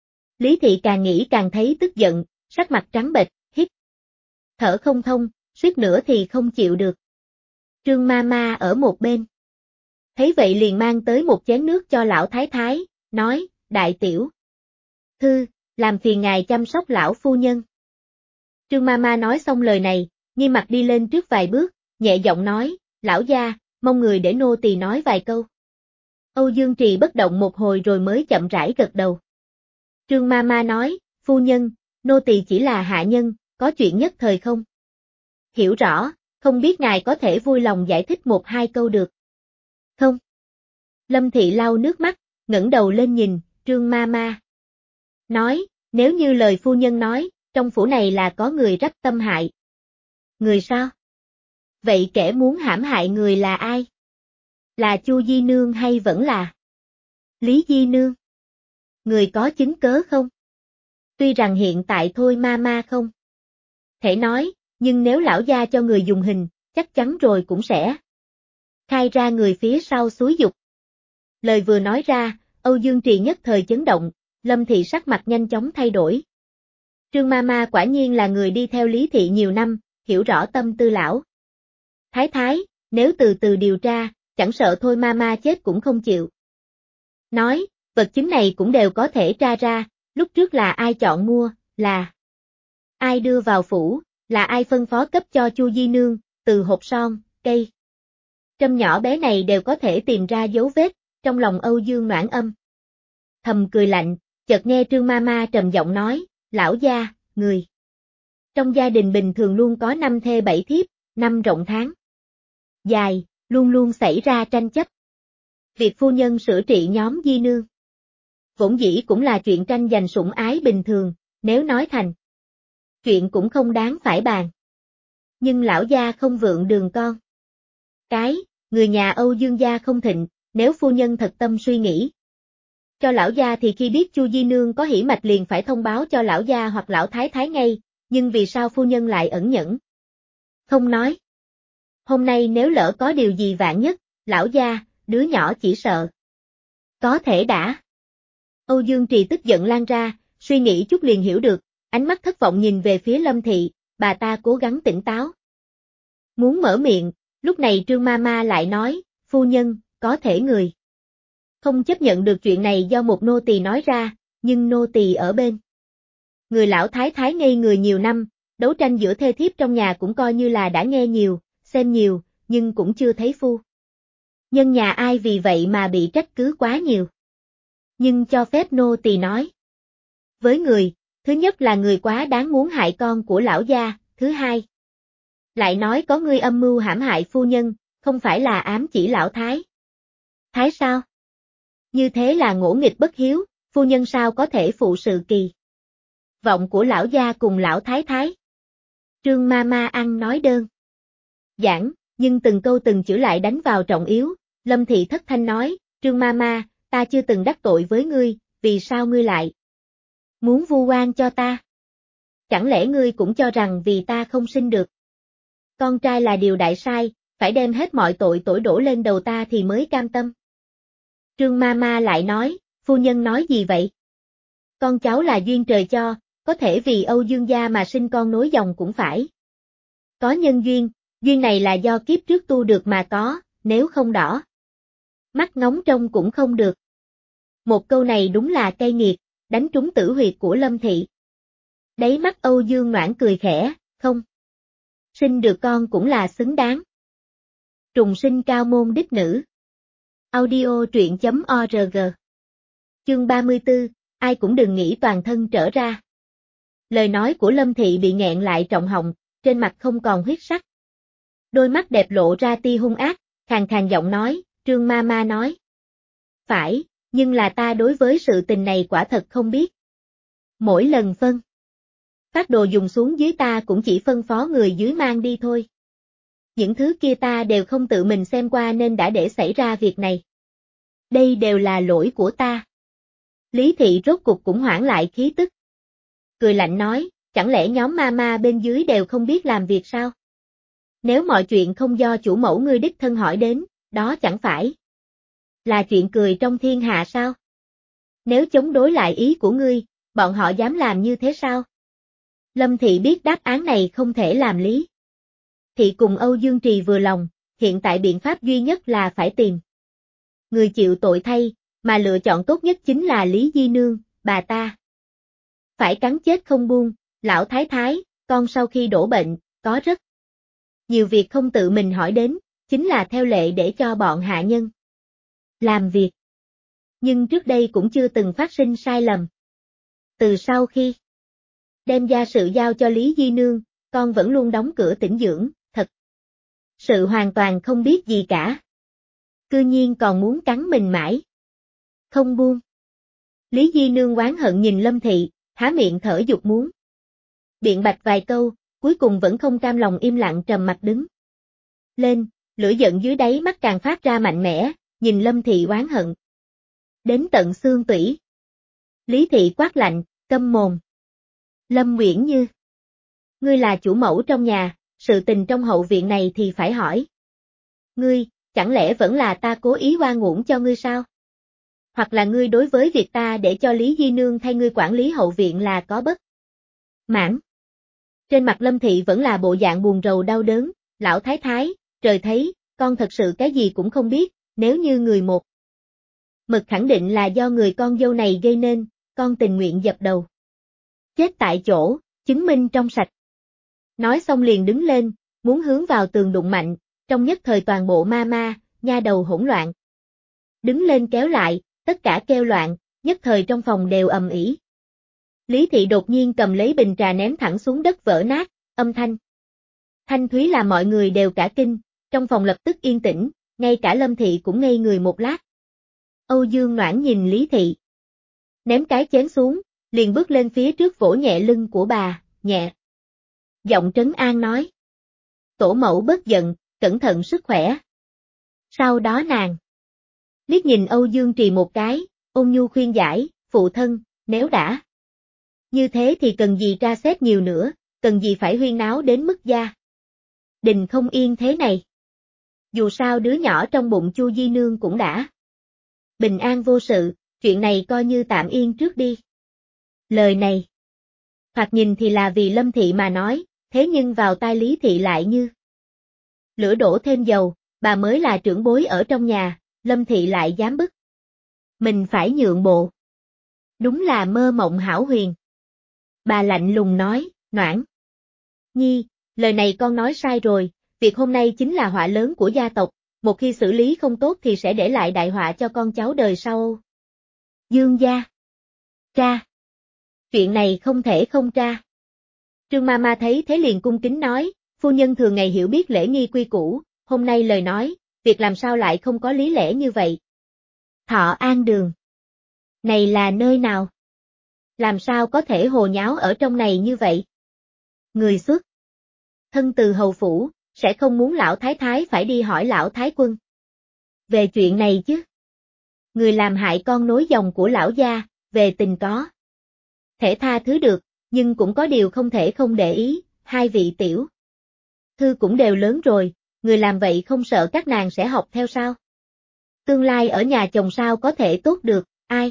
A: Lý Thị càng nghĩ càng thấy tức giận, sắc mặt trắng bệch, hít thở không thông, suýt nữa thì không chịu được. Trương ma ma ở một bên thấy vậy liền mang tới một chén nước cho lão thái thái, nói, đại tiểu thư, làm phiền ngài chăm sóc lão phu nhân. Trương ma ma nói xong lời này, nghi mặt đi lên trước vài bước, nhẹ giọng nói, lão gia, mong người để nô tỳ nói vài câu. Âu Dương Trì bất động một hồi rồi mới chậm rãi gật đầu. Trương Mama nói, phu nhân, nô tỳ chỉ là hạ nhân, có chuyện nhất thời không? Hiểu rõ, không biết ngài có thể vui lòng giải thích một hai câu được. Không. Lâm Thị lau nước mắt, ngẩng đầu lên nhìn, Trương Mama. Nói, nếu như lời phu nhân nói, trong phủ này là có người rắp tâm hại. Người sao? Vậy kẻ muốn hãm hại người là ai? Là Chu Di Nương hay vẫn là Lý Di Nương? Người có chứng cớ không? Tuy rằng hiện tại thôi Mama không thể nói, nhưng nếu lão gia cho người dùng hình, chắc chắn rồi cũng sẽ khai ra người phía sau xúi giục. Lời vừa nói ra, Âu Dương Trì nhất thời chấn động, Lâm Thị sắc mặt nhanh chóng thay đổi. Trương Mama quả nhiên là người đi theo Lý Thị nhiều năm, hiểu rõ tâm tư lão thái thái, nếu từ từ điều tra, chẳng sợ thôi Mama chết cũng không chịu. Nói, vật chứng này cũng đều có thể tra ra, lúc trước là ai chọn mua, là ai đưa vào phủ, là ai phân phó cấp cho Chu Di Nương, từ hộp son, cây trâm nhỏ bé này đều có thể tìm ra dấu vết, trong lòng Âu Dương Noãn âm. Thầm cười lạnh, chợt nghe Trương Mama trầm giọng nói, lão gia, người. Trong gia đình bình thường luôn có năm thê bảy thiếp, năm rộng tháng dài, luôn luôn xảy ra tranh chấp. Việc phu nhân sửa trị nhóm Di Nương vốn dĩ cũng là chuyện tranh giành sủng ái bình thường, nếu nói thành chuyện cũng không đáng phải bàn. Nhưng lão gia không vượng đường con cái, người nhà Âu Dương gia không thịnh, nếu phu nhân thật tâm suy nghĩ cho lão gia thì khi biết Chu Di Nương có hỉ mạch liền phải thông báo cho lão gia hoặc lão thái thái ngay, nhưng vì sao phu nhân lại ẩn nhẫn? Không nói. Hôm nay nếu lỡ có điều gì vạn nhất, lão gia, đứa nhỏ chỉ sợ có thể đã. Âu Dương Trì tức giận lan ra, suy nghĩ chút liền hiểu được, ánh mắt thất vọng nhìn về phía Lâm Thị, bà ta cố gắng tỉnh táo. Muốn mở miệng, lúc này Trương Mama lại nói, phu nhân, có thể người không chấp nhận được chuyện này do một nô tỳ nói ra, nhưng nô tỳ ở bên người lão thái thái ngây người nhiều năm, đấu tranh giữa thê thiếp trong nhà cũng coi như là đã nghe nhiều, xem nhiều, nhưng cũng chưa thấy phu nhân nhà ai vì vậy mà bị trách cứ quá nhiều. Nhưng cho phép nô tỳ nói. Với người, thứ nhất là người quá đáng muốn hại con của lão gia, thứ hai lại nói có người âm mưu hãm hại phu nhân, không phải là ám chỉ lão thái thái sao? Như thế là ngỗ nghịch bất hiếu, phu nhân sao có thể phụ sự kỳ vọng của lão gia cùng lão thái thái. Trương Mama ăn nói đơn giản, nhưng từng câu từng chữ lại đánh vào trọng yếu. Lâm Thị thất thanh nói, Trương Mama, ta chưa từng đắc tội với ngươi, vì sao ngươi lại muốn vu oan cho ta? Chẳng lẽ ngươi cũng cho rằng vì ta không sinh được con trai là điều đại sai, phải đem hết mọi tội tội đổ lên đầu ta thì mới cam tâm? Trương Mama lại nói, phu nhân nói gì vậy? Con cháu là duyên trời cho, có thể vì Âu Dương gia mà sinh con nối dòng cũng phải có nhân duyên, duyên này là do kiếp trước tu được mà có, nếu không đỏ mắt ngóng trông cũng không được. Một câu này đúng là cay nghiệt, đánh trúng tử huyệt của Lâm Thị. Đáy mắt Âu Dương Noãn cười khẽ, không sinh được con cũng là xứng đáng. Trùng sinh cao môn đích nữ. Audio truyện chấm org. Chương ba mươi tư, ai cũng đừng nghĩ toàn thân trở ra. Lời nói của Lâm Thị bị nghẹn lại trọng họng, trên mặt không còn huyết sắc. Đôi mắt đẹp lộ ra tia hung ác, khàn khàn giọng nói, Trương Mama nói. Phải, nhưng là ta đối với sự tình này quả thật không biết. Mỗi lần phân phát đồ dùng xuống dưới ta cũng chỉ phân phó người dưới mang đi thôi. Những thứ kia ta đều không tự mình xem qua nên đã để xảy ra việc này. Đây đều là lỗi của ta. Lý Thị rốt cục cũng hoãn lại khí tức. Cười lạnh nói, chẳng lẽ nhóm Mama bên dưới đều không biết làm việc sao? Nếu mọi chuyện không do chủ mẫu ngươi đích thân hỏi đến, đó chẳng phải là chuyện cười trong thiên hạ sao? Nếu chống đối lại ý của ngươi, bọn họ dám làm như thế sao? Lâm Thị biết đáp án này không thể làm Lý Thị cùng Âu Dương Trì vừa lòng, hiện tại biện pháp duy nhất là phải tìm người chịu tội thay, mà lựa chọn tốt nhất chính là Lý Di Nương, bà ta. Phải cắn chết không buông, lão thái thái, con sau khi đổ bệnh, có rất nhiều việc không tự mình hỏi đến, chính là theo lệ để cho bọn hạ nhân làm việc. Nhưng trước đây cũng chưa từng phát sinh sai lầm. Từ sau khi đem gia sự giao cho Lý Di Nương, con vẫn luôn đóng cửa tĩnh dưỡng, thật sự hoàn toàn không biết gì cả. Cư nhiên còn muốn cắn mình mãi. Không buông. Lý Di Nương oán hận nhìn Lâm Thị, há miệng thở dục muốn biện bạch vài câu, cuối cùng vẫn không cam lòng im lặng trầm mặt đứng lên, lửa giận dưới đáy mắt càng phát ra mạnh mẽ, nhìn Lâm Thị oán hận đến tận xương tủy. Lý Thị quát lạnh, câm mồm. Lâm Uyển Như, ngươi là chủ mẫu trong nhà, sự tình trong hậu viện này thì phải hỏi. Ngươi, chẳng lẽ vẫn là ta cố ý oan uổng cho ngươi sao? Hoặc là ngươi đối với việc ta để cho Lý Di Nương thay ngươi quản lý hậu viện là có bất mãn? Trên mặt Lâm Thị vẫn là bộ dạng buồn rầu đau đớn, lão thái thái, trời thấy, con thật sự cái gì cũng không biết, nếu như người một mực khẳng định là do người con dâu này gây nên, con tình nguyện dập đầu chết tại chỗ, chứng minh trong sạch. Nói xong liền đứng lên, muốn hướng vào tường đụng mạnh, trong nhất thời toàn bộ ma ma, nha đầu hỗn loạn. Đứng lên kéo lại, tất cả kêu loạn, nhất thời trong phòng đều ầm ĩ. Lý Thị đột nhiên cầm lấy bình trà ném thẳng xuống đất vỡ nát, âm thanh thanh thúy là mọi người đều cả kinh, trong phòng lập tức yên tĩnh, ngay cả Lâm Thị cũng ngây người một lát. Âu Dương Noãn nhìn Lý Thị, ném cái chén xuống, liền bước lên phía trước vỗ nhẹ lưng của bà, nhẹ giọng trấn an nói: Tổ mẫu bớt giận, cẩn thận sức khỏe. Sau đó nàng liếc nhìn Âu Dương Trì một cái, ôn nhu khuyên giải, phụ thân, nếu đã như thế thì cần gì tra xét nhiều nữa, cần gì phải huyên náo đến mức gia đình không yên thế này. Dù sao đứa nhỏ trong bụng Chu Di Nương cũng đã bình an vô sự, chuyện này coi như tạm yên trước đi. Lời này thoạt nhìn thì là vì Lâm Thị mà nói, thế nhưng vào tai Lý Thị lại như lửa đổ thêm dầu, bà mới là trưởng bối ở trong nhà, Lâm Thị lại dám bức mình phải nhượng bộ. Đúng là mơ mộng hão huyền. Bà lạnh lùng nói, Noãn Nhi, lời này con nói sai rồi, việc hôm nay chính là họa lớn của gia tộc, một khi xử lý không tốt thì sẽ để lại đại họa cho con cháu đời sau. Dương gia. Tra. Chuyện này không thể không tra. Trương Mama thấy thế liền cung kính nói, phu nhân thường ngày hiểu biết lễ nghi quy củ, hôm nay lời nói, việc làm sao lại không có lý lẽ như vậy. Thọ An Đường. Này là nơi nào? Làm sao có thể hồ nháo ở trong này như vậy? Người xuất thân từ hầu phủ, sẽ không muốn lão thái thái phải đi hỏi lão thái quân về chuyện này chứ. Người làm hại con nối dòng của lão gia, về tình có thể tha thứ được, nhưng cũng có điều không thể không để ý, hai vị tiểu thư cũng đều lớn rồi, người làm vậy không sợ các nàng sẽ học theo sao? Tương lai ở nhà chồng sao có thể tốt được, ai?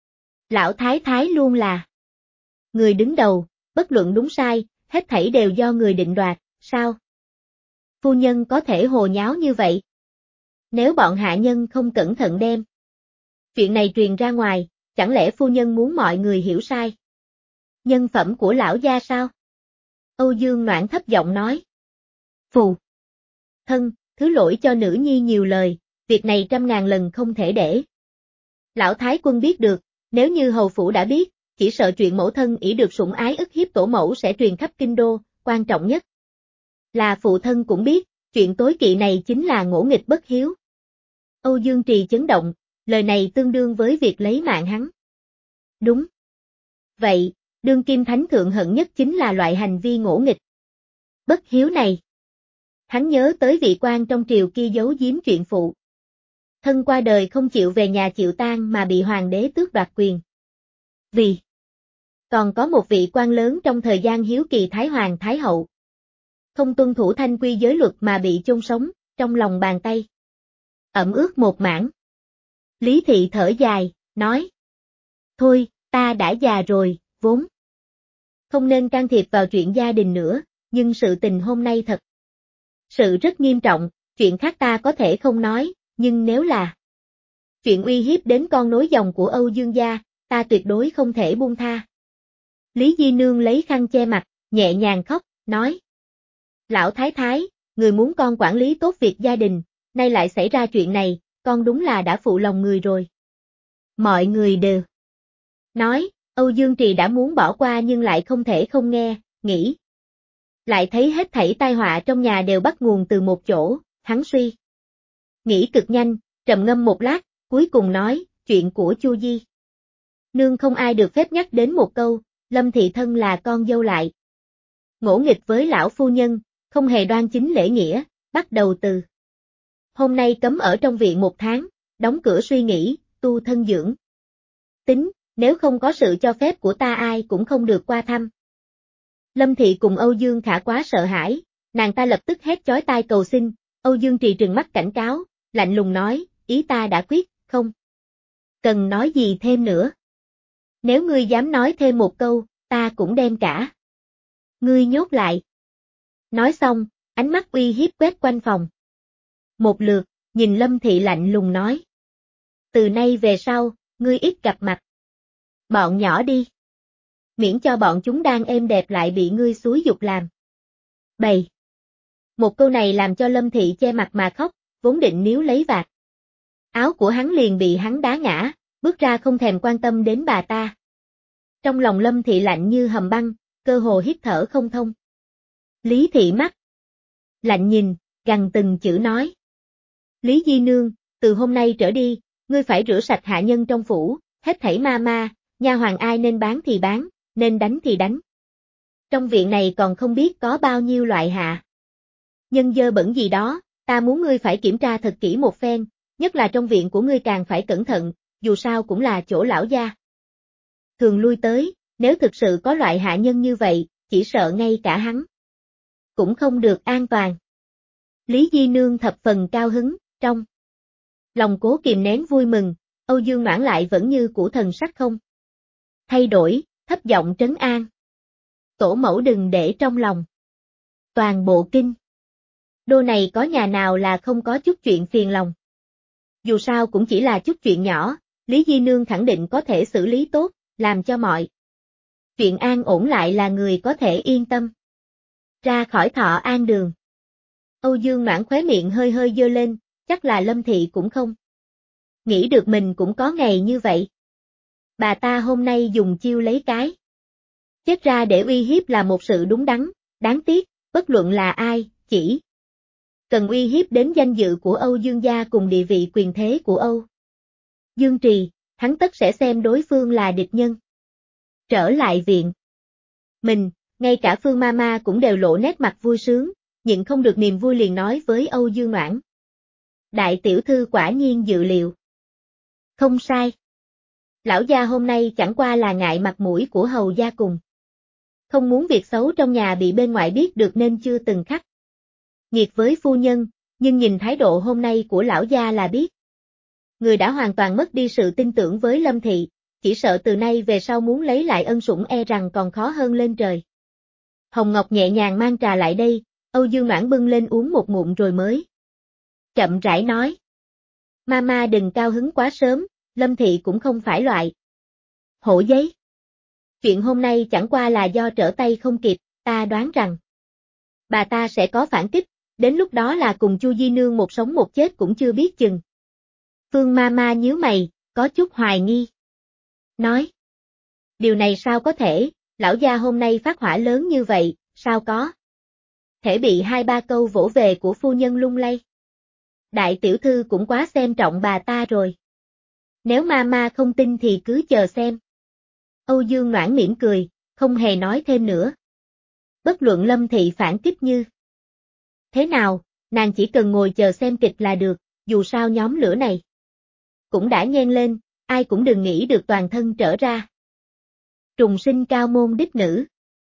A: Lão thái thái luôn là người đứng đầu, bất luận đúng sai, hết thảy đều do người định đoạt, sao? Phu nhân có thể hồ nháo như vậy? Nếu bọn hạ nhân không cẩn thận đem chuyện này truyền ra ngoài, chẳng lẽ phu nhân muốn mọi người hiểu sai nhân phẩm của lão gia sao? Âu Dương Noãn thấp giọng nói. Phù thân, thứ lỗi cho nữ nhi nhiều lời, việc này trăm ngàn lần không thể để lão thái quân biết được, nếu như hầu phủ đã biết, chỉ sợ chuyện mẫu thân ỷ được sủng ái ức hiếp tổ mẫu sẽ truyền khắp kinh đô, quan trọng nhất là phụ thân cũng biết, chuyện tối kỵ này chính là ngỗ nghịch bất hiếu. Âu Dương Trì chấn động, lời này tương đương với việc lấy mạng hắn. Đúng vậy, đương kim thánh thượng hận nhất chính là loại hành vi ngỗ nghịch bất hiếu này. Hắn nhớ tới vị quan trong triều kia giấu giếm chuyện phụ thân qua đời không chịu về nhà chịu tang mà bị hoàng đế tước đoạt quyền. Vì còn có một vị quan lớn trong thời gian hiếu kỳ Thái Hoàng Thái Hậu không tuân thủ thanh quy giới luật mà bị chôn sống, trong lòng bàn tay ẩm ướt một mảng. Lý Thị thở dài, nói: Thôi, ta đã già rồi, vốn không nên can thiệp vào chuyện gia đình nữa, nhưng sự tình hôm nay thật sự rất nghiêm trọng, chuyện khác ta có thể không nói, nhưng nếu là chuyện uy hiếp đến con nối dòng của Âu Dương gia, ta tuyệt đối không thể buông tha. Lý Di Nương lấy khăn che mặt, nhẹ nhàng khóc, nói: Lão thái thái, người muốn con quản lý tốt việc gia đình, nay lại xảy ra chuyện này, con đúng là đã phụ lòng người rồi. Mọi người đều nói, Âu Dương Trì đã muốn bỏ qua nhưng lại không thể không nghe, nghĩ. Lại thấy hết thảy tai họa trong nhà đều bắt nguồn từ một chỗ, hắn suy. Nghĩ cực nhanh, trầm ngâm một lát, cuối cùng nói, chuyện của Chu Di. Nương không ai được phép nhắc đến một câu, Lâm thị thân là con dâu lại. Ngỗ nghịch với lão phu nhân, không hề đoan chính lễ nghĩa, bắt đầu từ. Hôm nay cấm ở trong viện một tháng, đóng cửa suy nghĩ, tu thân dưỡng. Tính, nếu không có sự cho phép của ta ai cũng không được qua thăm. Lâm thị cùng Âu Dương Khả quá sợ hãi, nàng ta lập tức hét chói tai cầu xin, Âu Dương Trì trừng mắt cảnh cáo, lạnh lùng nói, ý ta đã quyết, không cần nói gì thêm nữa. Nếu ngươi dám nói thêm một câu, ta cũng đem cả. Ngươi nhốt lại. Nói xong, ánh mắt uy hiếp quét quanh phòng. Một lượt, nhìn Lâm thị lạnh lùng nói. Từ nay về sau, ngươi ít gặp mặt. Bọn nhỏ đi. Miễn cho bọn chúng đang êm đẹp lại bị ngươi xúi giục làm. Bầy. Một câu này làm cho Lâm thị che mặt mà khóc, vốn định níu lấy vạt áo của hắn liền bị hắn đá ngã, bước ra không thèm quan tâm đến bà ta. Trong lòng Lâm thị lạnh như hầm băng, cơ hồ hít thở không thông. Lý thị mắt lạnh nhìn, gằn từng chữ nói. Lý Di Nương, từ hôm nay trở đi, ngươi phải rửa sạch hạ nhân trong phủ, hết thảy ma ma, nha hoàn ai nên bán thì bán, nên đánh thì đánh. Trong viện này còn không biết có bao nhiêu loại hạ nhân dơ bẩn gì đó, ta muốn ngươi phải kiểm tra thật kỹ một phen, nhất là trong viện của ngươi càng phải cẩn thận, dù sao cũng là chỗ lão gia thường lui tới, nếu thực sự có loại hạ nhân như vậy, chỉ sợ ngay cả hắn cũng không được an toàn. Lý Di Nương thập phần cao hứng, trong lòng cố kìm nén vui mừng, Âu Dương Noãn lại vẫn như cũ thần sắc không thay đổi, thấp giọng trấn an. Tổ mẫu đừng để trong lòng. Toàn bộ kinh đô này có nhà nào là không có chút chuyện phiền lòng. Dù sao cũng chỉ là chút chuyện nhỏ, Lý Di Nương khẳng định có thể xử lý tốt, làm cho mọi chuyện an ổn lại là người có thể yên tâm. Ra khỏi Thọ An Đường. Âu Dương Noãn khóe miệng hơi hơi dơ lên, chắc là Lâm thị cũng không nghĩ được mình cũng có ngày như vậy. Bà ta hôm nay dùng chiêu lấy cái chết ra để uy hiếp là một sự đúng đắn, đáng tiếc, bất luận là ai, chỉ cần uy hiếp đến danh dự của Âu Dương gia cùng địa vị quyền thế của Âu Dương Trì, hắn tất sẽ xem đối phương là địch nhân. Trở lại viện. Mình, ngay cả Phương Mama cũng đều lộ nét mặt vui sướng, nhịn không được niềm vui liền nói với Âu Dương Noãn. Đại tiểu thư quả nhiên dự liệu. Không sai. Lão gia hôm nay chẳng qua là ngại mặt mũi của hầu gia cùng. Không muốn việc xấu trong nhà bị bên ngoài biết được nên chưa từng khắc nghiệt với phu nhân, nhưng nhìn thái độ hôm nay của lão gia là biết. Người đã hoàn toàn mất đi sự tin tưởng với Lâm thị, chỉ sợ từ nay về sau muốn lấy lại ân sủng e rằng còn khó hơn lên trời. Hồng Ngọc nhẹ nhàng mang trà lại đây, Âu Dương Noãn bưng lên uống một ngụm rồi mới chậm rãi nói. Mama đừng cao hứng quá sớm, Lâm thị cũng không phải loại hổ giấy. Chuyện hôm nay chẳng qua là do trở tay không kịp, ta đoán rằng bà ta sẽ có phản kích, đến lúc đó là cùng Chu Di Nương một sống một chết cũng chưa biết chừng. Phương Mama nhíu mày, có chút hoài nghi. Nói. Điều này sao có thể, lão gia hôm nay phát hỏa lớn như vậy, sao có thể bị hai ba câu vỗ về của phu nhân lung lay. Đại tiểu thư cũng quá xem trọng bà ta rồi. Nếu Mama không tin thì cứ chờ xem. Âu Dương Noãn mỉm cười, không hề nói thêm nữa. Bất luận Lâm thị phản kích như thế nào, nàng chỉ cần ngồi chờ xem kịch là được, dù sao nhóm lửa này cũng đã nhen lên, ai cũng đừng nghĩ được toàn thân trở ra. Trùng sinh cao môn đích nữ.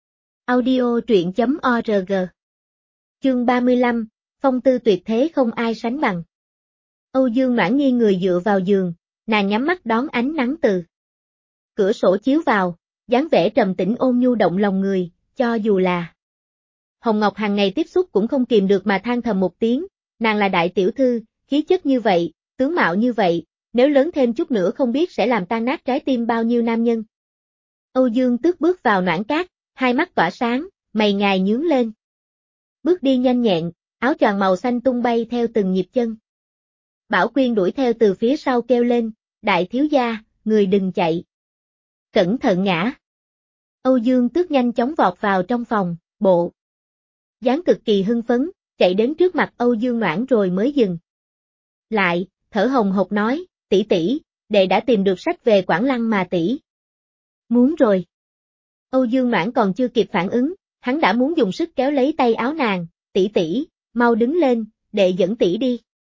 A: Audio truyện chấm org. Chương ba mươi lăm, phong tư tuyệt thế không ai sánh bằng. Âu Dương Noãn nghiêng người dựa vào giường, nàng nhắm mắt đón ánh nắng từ cửa sổ chiếu vào, dáng vẻ trầm tĩnh ôn nhu động lòng người, cho dù là Hồng Ngọc hàng ngày tiếp xúc cũng không kìm được mà than thầm một tiếng, nàng là đại tiểu thư, khí chất như vậy, tướng mạo như vậy, nếu lớn thêm chút nữa không biết sẽ làm tan nát trái tim bao nhiêu nam nhân. Âu Dương Tước bước vào Noãn Cát, hai mắt tỏa sáng, mày ngài nhướng lên. Bước đi nhanh nhẹn, áo choàng màu xanh tung bay theo từng nhịp chân. Bảo Quyên đuổi theo từ phía sau kêu lên, đại thiếu gia, người đừng chạy. Cẩn thận ngã. Âu Dương Tước nhanh chóng vọt vào trong phòng, bộ dáng cực kỳ hưng phấn, chạy đến trước mặt Âu Dương Noãn rồi mới dừng lại, thở hồng hộc nói, tỷ tỷ, đệ đã tìm được sách về Quảng Lăng mà tỷ muốn rồi. Âu Dương Noãn còn chưa kịp phản ứng, hắn đã muốn dùng sức kéo lấy tay áo nàng, tỷ tỷ, mau đứng lên, đệ dẫn tỷ đi.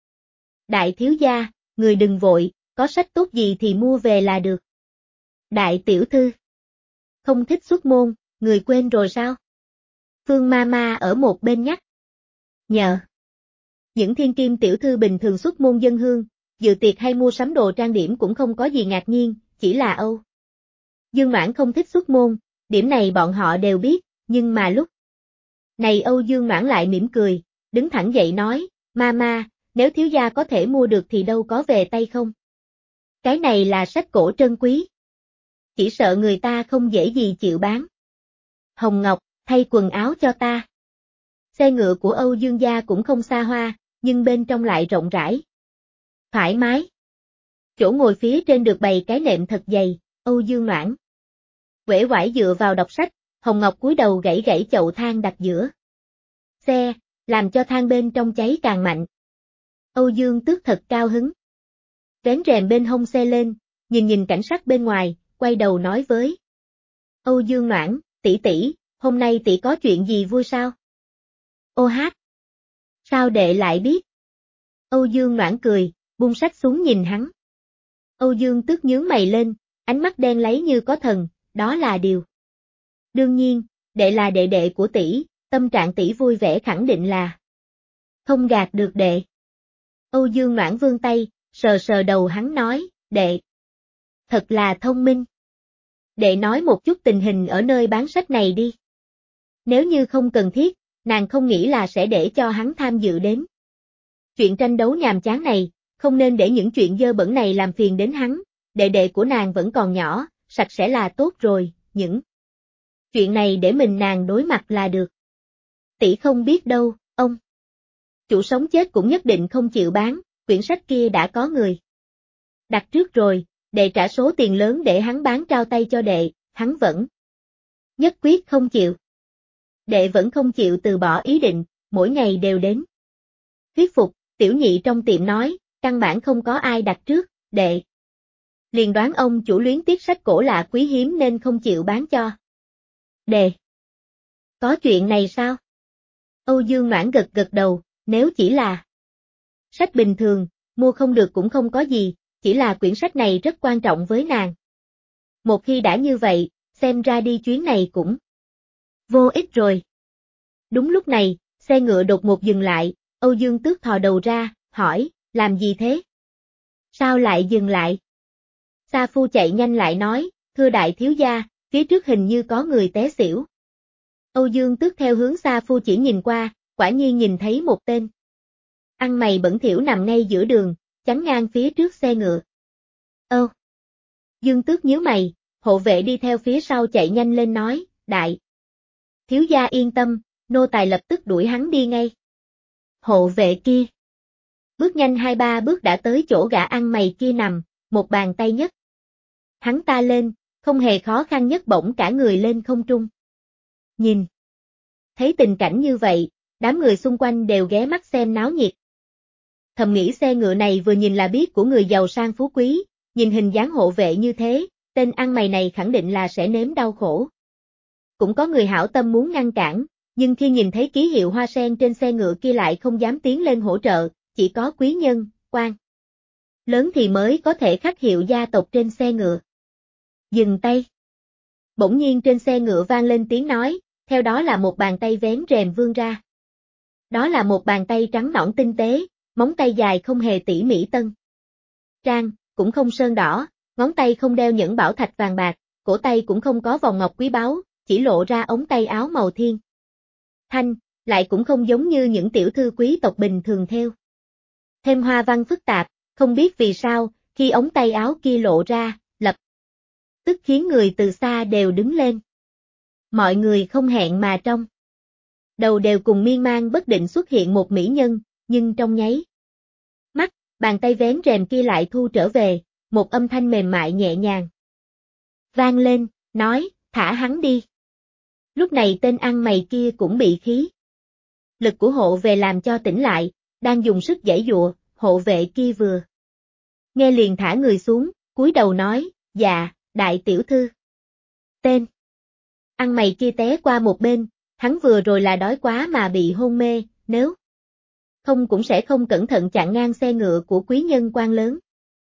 A: Đại thiếu gia, người đừng vội, có sách tốt gì thì mua về là được. Đại tiểu thư, không thích xuất môn, người quên rồi sao? Phương Mama ở một bên nhắc. Nhờ. Những thiên kim tiểu thư bình thường xuất môn dân hương, dự tiệc hay mua sắm đồ trang điểm cũng không có gì ngạc nhiên, chỉ là Âu Dương Noãn không thích xuất môn, điểm này bọn họ đều biết, nhưng mà lúc này Âu Dương Noãn lại mỉm cười, đứng thẳng dậy nói, Mama, nếu thiếu gia có thể mua được thì đâu có về tay không? Cái này là sách cổ trân quý. Chỉ sợ người ta không dễ gì chịu bán. Hồng Ngọc, thay quần áo cho ta. Xe ngựa của Âu Dương gia cũng không xa hoa, nhưng bên trong lại rộng rãi. Thoải mái. Chỗ ngồi phía trên được bày cái nệm thật dày, Âu Dương Noãn uể oải dựa vào đọc sách, Hồng Ngọc cúi đầu gãy gãy chậu than đặt giữa xe, làm cho than bên trong cháy càng mạnh. Âu Dương Tước thật cao hứng. Vén rèm bên hông xe lên, nhìn nhìn cảnh sắc bên ngoài, quay đầu nói với Âu Dương Noãn, tỷ tỷ, hôm nay tỷ có chuyện gì vui sao? Ô hát! Sao đệ lại biết? Âu Dương Noãn cười, buông sách xuống nhìn hắn. Âu Dương Tước nhướng mày lên, ánh mắt đen láy như có thần, đó là điều đương nhiên, đệ là đệ đệ của tỷ, tâm trạng tỷ vui vẻ khẳng định là không gạt được đệ. Âu Dương Noãn vươn tay, sờ sờ đầu hắn nói, đệ thật là thông minh. Đệ nói một chút tình hình ở nơi bán sách này đi. Nếu như không cần thiết, nàng không nghĩ là sẽ để cho hắn tham dự đến. Chuyện tranh đấu nhàm chán này, không nên để những chuyện dơ bẩn này làm phiền đến hắn, đệ đệ của nàng vẫn còn nhỏ, sạch sẽ là tốt rồi, những chuyện này để mình nàng đối mặt là được. Tỷ không biết đâu, ông chủ sống chết cũng nhất định không chịu bán, quyển sách kia đã có người đặt trước rồi, đệ trả số tiền lớn để hắn bán trao tay cho đệ, hắn vẫn nhất quyết không chịu. Đệ vẫn không chịu từ bỏ ý định, mỗi ngày đều đến thuyết phục, tiểu nhị trong tiệm nói, căn bản không có ai đặt trước, đệ liền đoán ông chủ luyến tiếc sách cổ lạ quý hiếm nên không chịu bán cho đệ. Có chuyện này sao? Âu Dương Noãn gật gật đầu, nếu chỉ là sách bình thường, mua không được cũng không có gì, chỉ là quyển sách này rất quan trọng với nàng. Một khi đã như vậy, xem ra đi chuyến này cũng vô ích rồi. Đúng lúc này, xe ngựa đột ngột dừng lại, Âu Dương Tước thò đầu ra, hỏi, làm gì thế? Sao lại dừng lại? Sa Phu chạy nhanh lại nói, thưa đại thiếu gia, phía trước hình như có người té xỉu. Âu Dương Tước theo hướng Sa Phu chỉ nhìn qua, quả nhiên nhìn thấy một tên ăn mày bẩn thỉu nằm ngay giữa đường, chắn ngang phía trước xe ngựa. Âu Dương Tước nhíu mày, hộ vệ đi theo phía sau chạy nhanh lên nói, đại thiếu gia yên tâm, nô tài lập tức đuổi hắn đi ngay. Hộ vệ kia bước nhanh hai ba bước đã tới chỗ gã ăn mày kia nằm, một bàn tay nhấc hắn ta lên, không hề khó khăn nhấc bổng cả người lên không trung. Nhìn thấy tình cảnh như vậy, đám người xung quanh đều ghé mắt xem náo nhiệt. Thầm nghĩ xe ngựa này vừa nhìn là biết của người giàu sang phú quý, nhìn hình dáng hộ vệ như thế, tên ăn mày này khẳng định là sẽ nếm đau khổ. Cũng có người hảo tâm muốn ngăn cản, nhưng khi nhìn thấy ký hiệu hoa sen trên xe ngựa kia lại không dám tiến lên hỗ trợ, chỉ có quý nhân, quan lớn thì mới có thể khắc hiệu gia tộc trên xe ngựa. Dừng tay. Bỗng nhiên trên xe ngựa vang lên tiếng nói, theo đó là một bàn tay vén rèm vươn ra. Đó là một bàn tay trắng nõn tinh tế, móng tay dài không hề tỉ mỉ tân trang, cũng không sơn đỏ, ngón tay không đeo nhẫn bảo thạch vàng bạc, cổ tay cũng không có vòng ngọc quý báu, chỉ lộ ra ống tay áo màu thiên thanh, lại cũng không giống như những tiểu thư quý tộc bình thường theo. Thêm hoa văn phức tạp, không biết vì sao, khi ống tay áo kia lộ ra, lập tức khiến người từ xa đều đứng lên. Mọi người không hẹn mà trong đầu đều cùng miên man bất định xuất hiện một mỹ nhân, nhưng trong nháy mắt, bàn tay vén rèm kia lại thu trở về, một âm thanh mềm mại nhẹ nhàng vang lên, nói, thả hắn đi. Lúc này tên ăn mày kia cũng bị khí lực của hộ vệ làm cho tỉnh lại, đang dùng sức giãy giụa, hộ vệ kia vừa nghe liền thả người xuống, cúi đầu nói, dạ, đại tiểu thư. Tên ăn mày kia té qua một bên, hắn vừa rồi là đói quá mà bị hôn mê, nếu không cũng sẽ không cẩn thận chặn ngang xe ngựa của quý nhân quan lớn.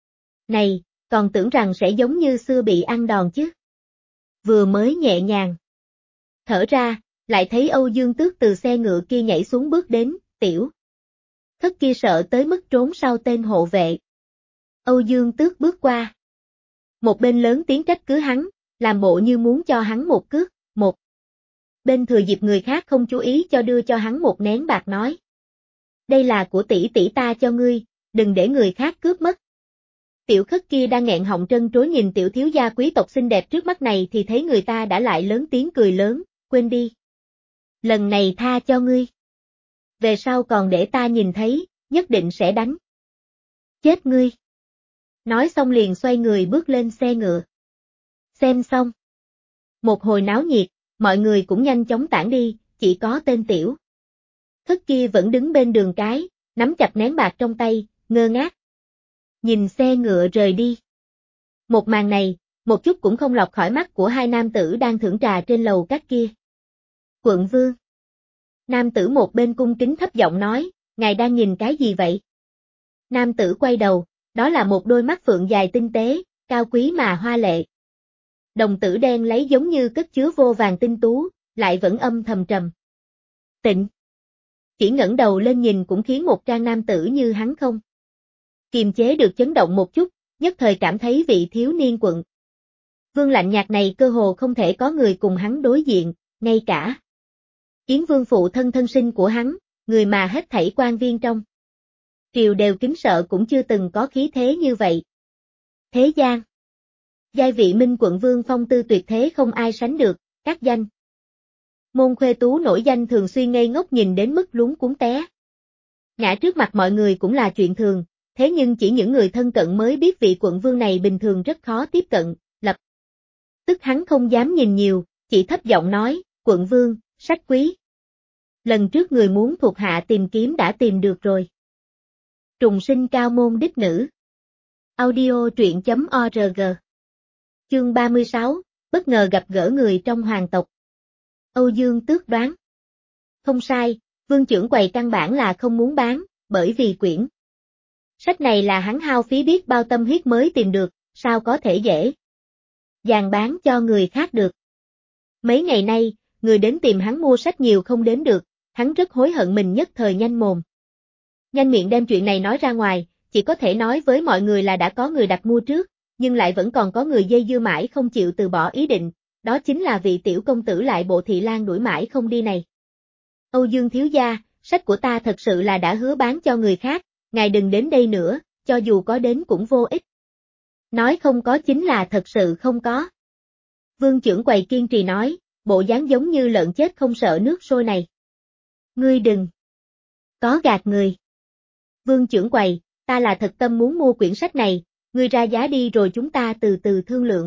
A: Này, còn tưởng rằng sẽ giống như xưa bị ăn đòn chứ. Vừa mới nhẹ nhàng thở ra, lại thấy Âu Dương Tước từ xe ngựa kia nhảy xuống bước đến, tiểu thất kia sợ tới mức trốn sau tên hộ vệ. Âu Dương Tước bước qua. Một bên lớn tiếng trách cứ hắn, làm bộ như muốn cho hắn một cước, một bên thừa dịp người khác không chú ý cho đưa cho hắn một nén bạc nói. Đây là của tỷ tỷ ta cho ngươi, đừng để người khác cướp mất. Tiểu khất kia đang nghẹn họng trân trối nhìn tiểu thiếu gia quý tộc xinh đẹp trước mắt này thì thấy người ta đã lại lớn tiếng cười lớn, quên đi. Lần này tha cho ngươi. Về sau còn để ta nhìn thấy, nhất định sẽ đánh chết ngươi. Nói xong liền xoay người bước lên xe ngựa. Xem xong. Một hồi náo nhiệt, mọi người cũng nhanh chóng tản đi, chỉ có tên tiểu thất kia vẫn đứng bên đường cái, nắm chặt nén bạc trong tay, ngơ ngác. Nhìn xe ngựa rời đi. Một màn này, một chút cũng không lọt khỏi mắt của hai nam tử đang thưởng trà trên lầu các kia. Quận vương. Nam tử một bên cung kính thấp giọng nói, ngài đang nhìn cái gì vậy? Nam tử quay đầu, đó là một đôi mắt phượng dài tinh tế, cao quý mà hoa lệ. Đồng tử đen lấy giống như cất chứa vô vàng tinh tú, lại vẫn âm thầm trầm tịnh. Chỉ ngẩng đầu lên nhìn cũng khiến một trang nam tử như hắn không kiềm chế được chấn động một chút, nhất thời cảm thấy vị thiếu niên quận vương lạnh nhạt này cơ hồ không thể có người cùng hắn đối diện, ngay cả Yến Vương phụ thân thân sinh của hắn, người mà hết thảy quan viên trong triều đều kính sợ cũng chưa từng có khí thế như vậy. Thế gian giai vị Minh quận vương phong tư tuyệt thế không ai sánh được, các danh môn khuê tú nổi danh thường xuyên ngây ngốc nhìn đến mức luống cuống té ngã trước mặt mọi người cũng là chuyện thường, thế nhưng chỉ những người thân cận mới biết vị quận vương này bình thường rất khó tiếp cận, lập tức hắn không dám nhìn nhiều, chỉ thấp giọng nói, quận vương, sách quý. Lần trước người muốn thuộc hạ tìm kiếm đã tìm được rồi. Trùng sinh cao môn đích nữ. Audio truyện chấm org. Chương ba mươi sáu, bất ngờ gặp gỡ người trong hoàng tộc. Âu Dương Tước đoán. Không sai, Vương trưởng quầy căn bản là không muốn bán, bởi vì quyển sách này là hắn hao phí biết bao tâm huyết mới tìm được, sao có thể dễ dàng bán cho người khác được. Mấy ngày nay, người đến tìm hắn mua sách nhiều không đến được, hắn rất hối hận mình nhất thời nhanh mồm. Nhanh miệng đem chuyện này nói ra ngoài, chỉ có thể nói với mọi người là đã có người đặt mua trước, nhưng lại vẫn còn có người dây dưa mãi không chịu từ bỏ ý định, đó chính là vị tiểu công tử lại bộ thị lang đuổi mãi không đi này. Âu Dương thiếu gia, sách của ta thật sự là đã hứa bán cho người khác, ngài đừng đến đây nữa, cho dù có đến cũng vô ích. Nói không có chính là thật sự không có. Vương trưởng quầy kiên trì nói, bộ dáng giống như lợn chết không sợ nước sôi này. Ngươi đừng có gạt người. Vương trưởng quầy, ta là thật tâm muốn mua quyển sách này, ngươi ra giá đi rồi chúng ta từ từ thương lượng.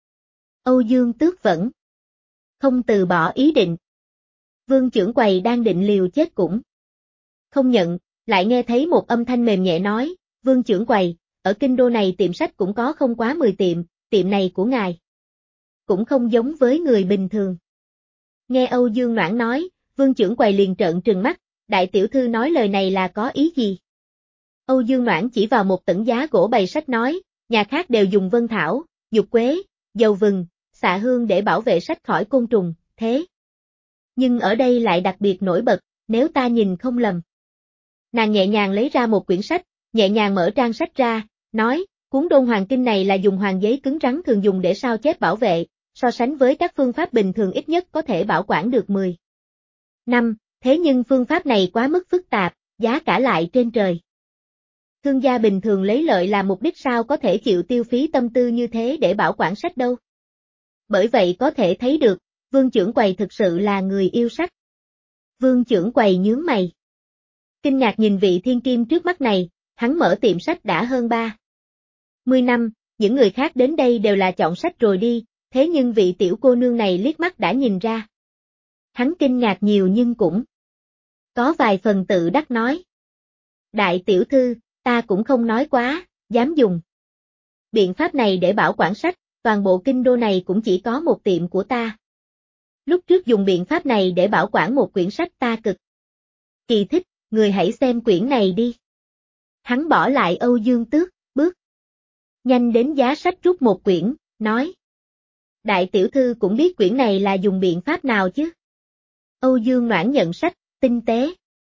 A: Âu Dương Tước vẫn không từ bỏ ý định. Vương trưởng quầy đang định liều chết cũng không nhận, lại nghe thấy một âm thanh mềm nhẹ nói, Vương trưởng quầy, ở kinh đô này tiệm sách cũng có không quá mười tiệm, tiệm này của ngài cũng không giống với người bình thường. Nghe Âu Dương Noãn nói, Vương trưởng quầy liền trợn trừng mắt, đại tiểu thư nói lời này là có ý gì? Âu Dương Noãn chỉ vào một tẩn giá gỗ bày sách nói, nhà khác đều dùng vân thảo, dục quế, dầu vừng, xạ hương để bảo vệ sách khỏi côn trùng, thế nhưng ở đây lại đặc biệt nổi bật, nếu ta nhìn không lầm. Nàng nhẹ nhàng lấy ra một quyển sách, nhẹ nhàng mở trang sách ra, nói, cuốn Đôn Hoàng Kinh này là dùng hoàng giấy cứng rắn thường dùng để sao chép bảo vệ, so sánh với các phương pháp bình thường ít nhất có thể bảo quản được mười năm, thế nhưng phương pháp này quá mức phức tạp, giá cả lại trên trời. Thương gia bình thường lấy lợi là mục đích sao có thể chịu tiêu phí tâm tư như thế để bảo quản sách đâu. Bởi vậy có thể thấy được, Vương trưởng quầy thực sự là người yêu sách. Vương trưởng quầy nhướng mày. Kinh ngạc nhìn vị thiên kim trước mắt này, hắn mở tiệm sách đã hơn ba mươi năm, những người khác đến đây đều là chọn sách rồi đi, thế nhưng vị tiểu cô nương này liếc mắt đã nhìn ra. Hắn kinh ngạc nhiều nhưng cũng có vài phần tự đắc nói. Đại tiểu thư, ta cũng không nói quá, dám dùng biện pháp này để bảo quản sách, toàn bộ kinh đô này cũng chỉ có một tiệm của ta. Lúc trước dùng biện pháp này để bảo quản một quyển sách ta cực kỳ thích, người hãy xem quyển này đi. Hắn bỏ lại Âu Dương Tước, bước nhanh đến giá sách rút một quyển, nói. Đại tiểu thư cũng biết quyển này là dùng biện pháp nào chứ? Âu Dương Noãn nhận sách, tinh tế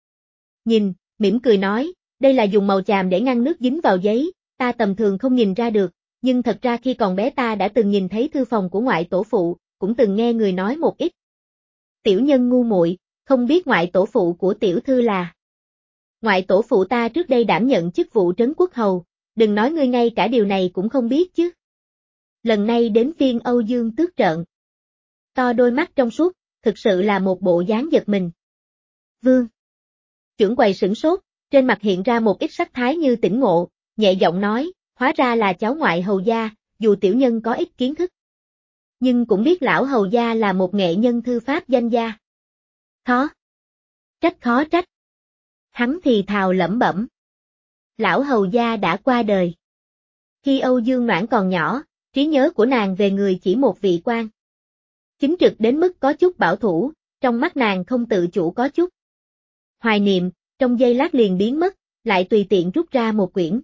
A: nhìn, mỉm cười nói, đây là dùng màu chàm để ngăn nước dính vào giấy, ta tầm thường không nhìn ra được, nhưng thật ra khi còn bé ta đã từng nhìn thấy thư phòng của ngoại tổ phụ, cũng từng nghe người nói một ít. Tiểu nhân ngu muội, không biết ngoại tổ phụ của tiểu thư là. Ngoại tổ phụ ta trước đây đảm nhận chức vụ trấn quốc hầu, đừng nói ngươi ngay cả điều này cũng không biết chứ. Lần này đến phiên Âu Dương Tước trợn to đôi mắt trong suốt, thực sự là một bộ dáng giật mình. Vương Chưởng quầy sửng sốt, trên mặt hiện ra một ít sắc thái như tỉnh ngộ, nhẹ giọng nói, hóa ra là cháu ngoại hầu gia, dù tiểu nhân có ít kiến thức. Nhưng cũng biết lão hầu gia là một nghệ nhân thư pháp danh gia. Khó trách khó trách. Hắn thì thào lẩm bẩm. Lão hầu gia đã qua đời. Khi Âu Dương Noãn còn nhỏ, trí nhớ của nàng về người chỉ một vị quan. Chính trực đến mức có chút bảo thủ, trong mắt nàng không tự chủ có chút hoài niệm, trong giây lát liền biến mất, lại tùy tiện rút ra một quyển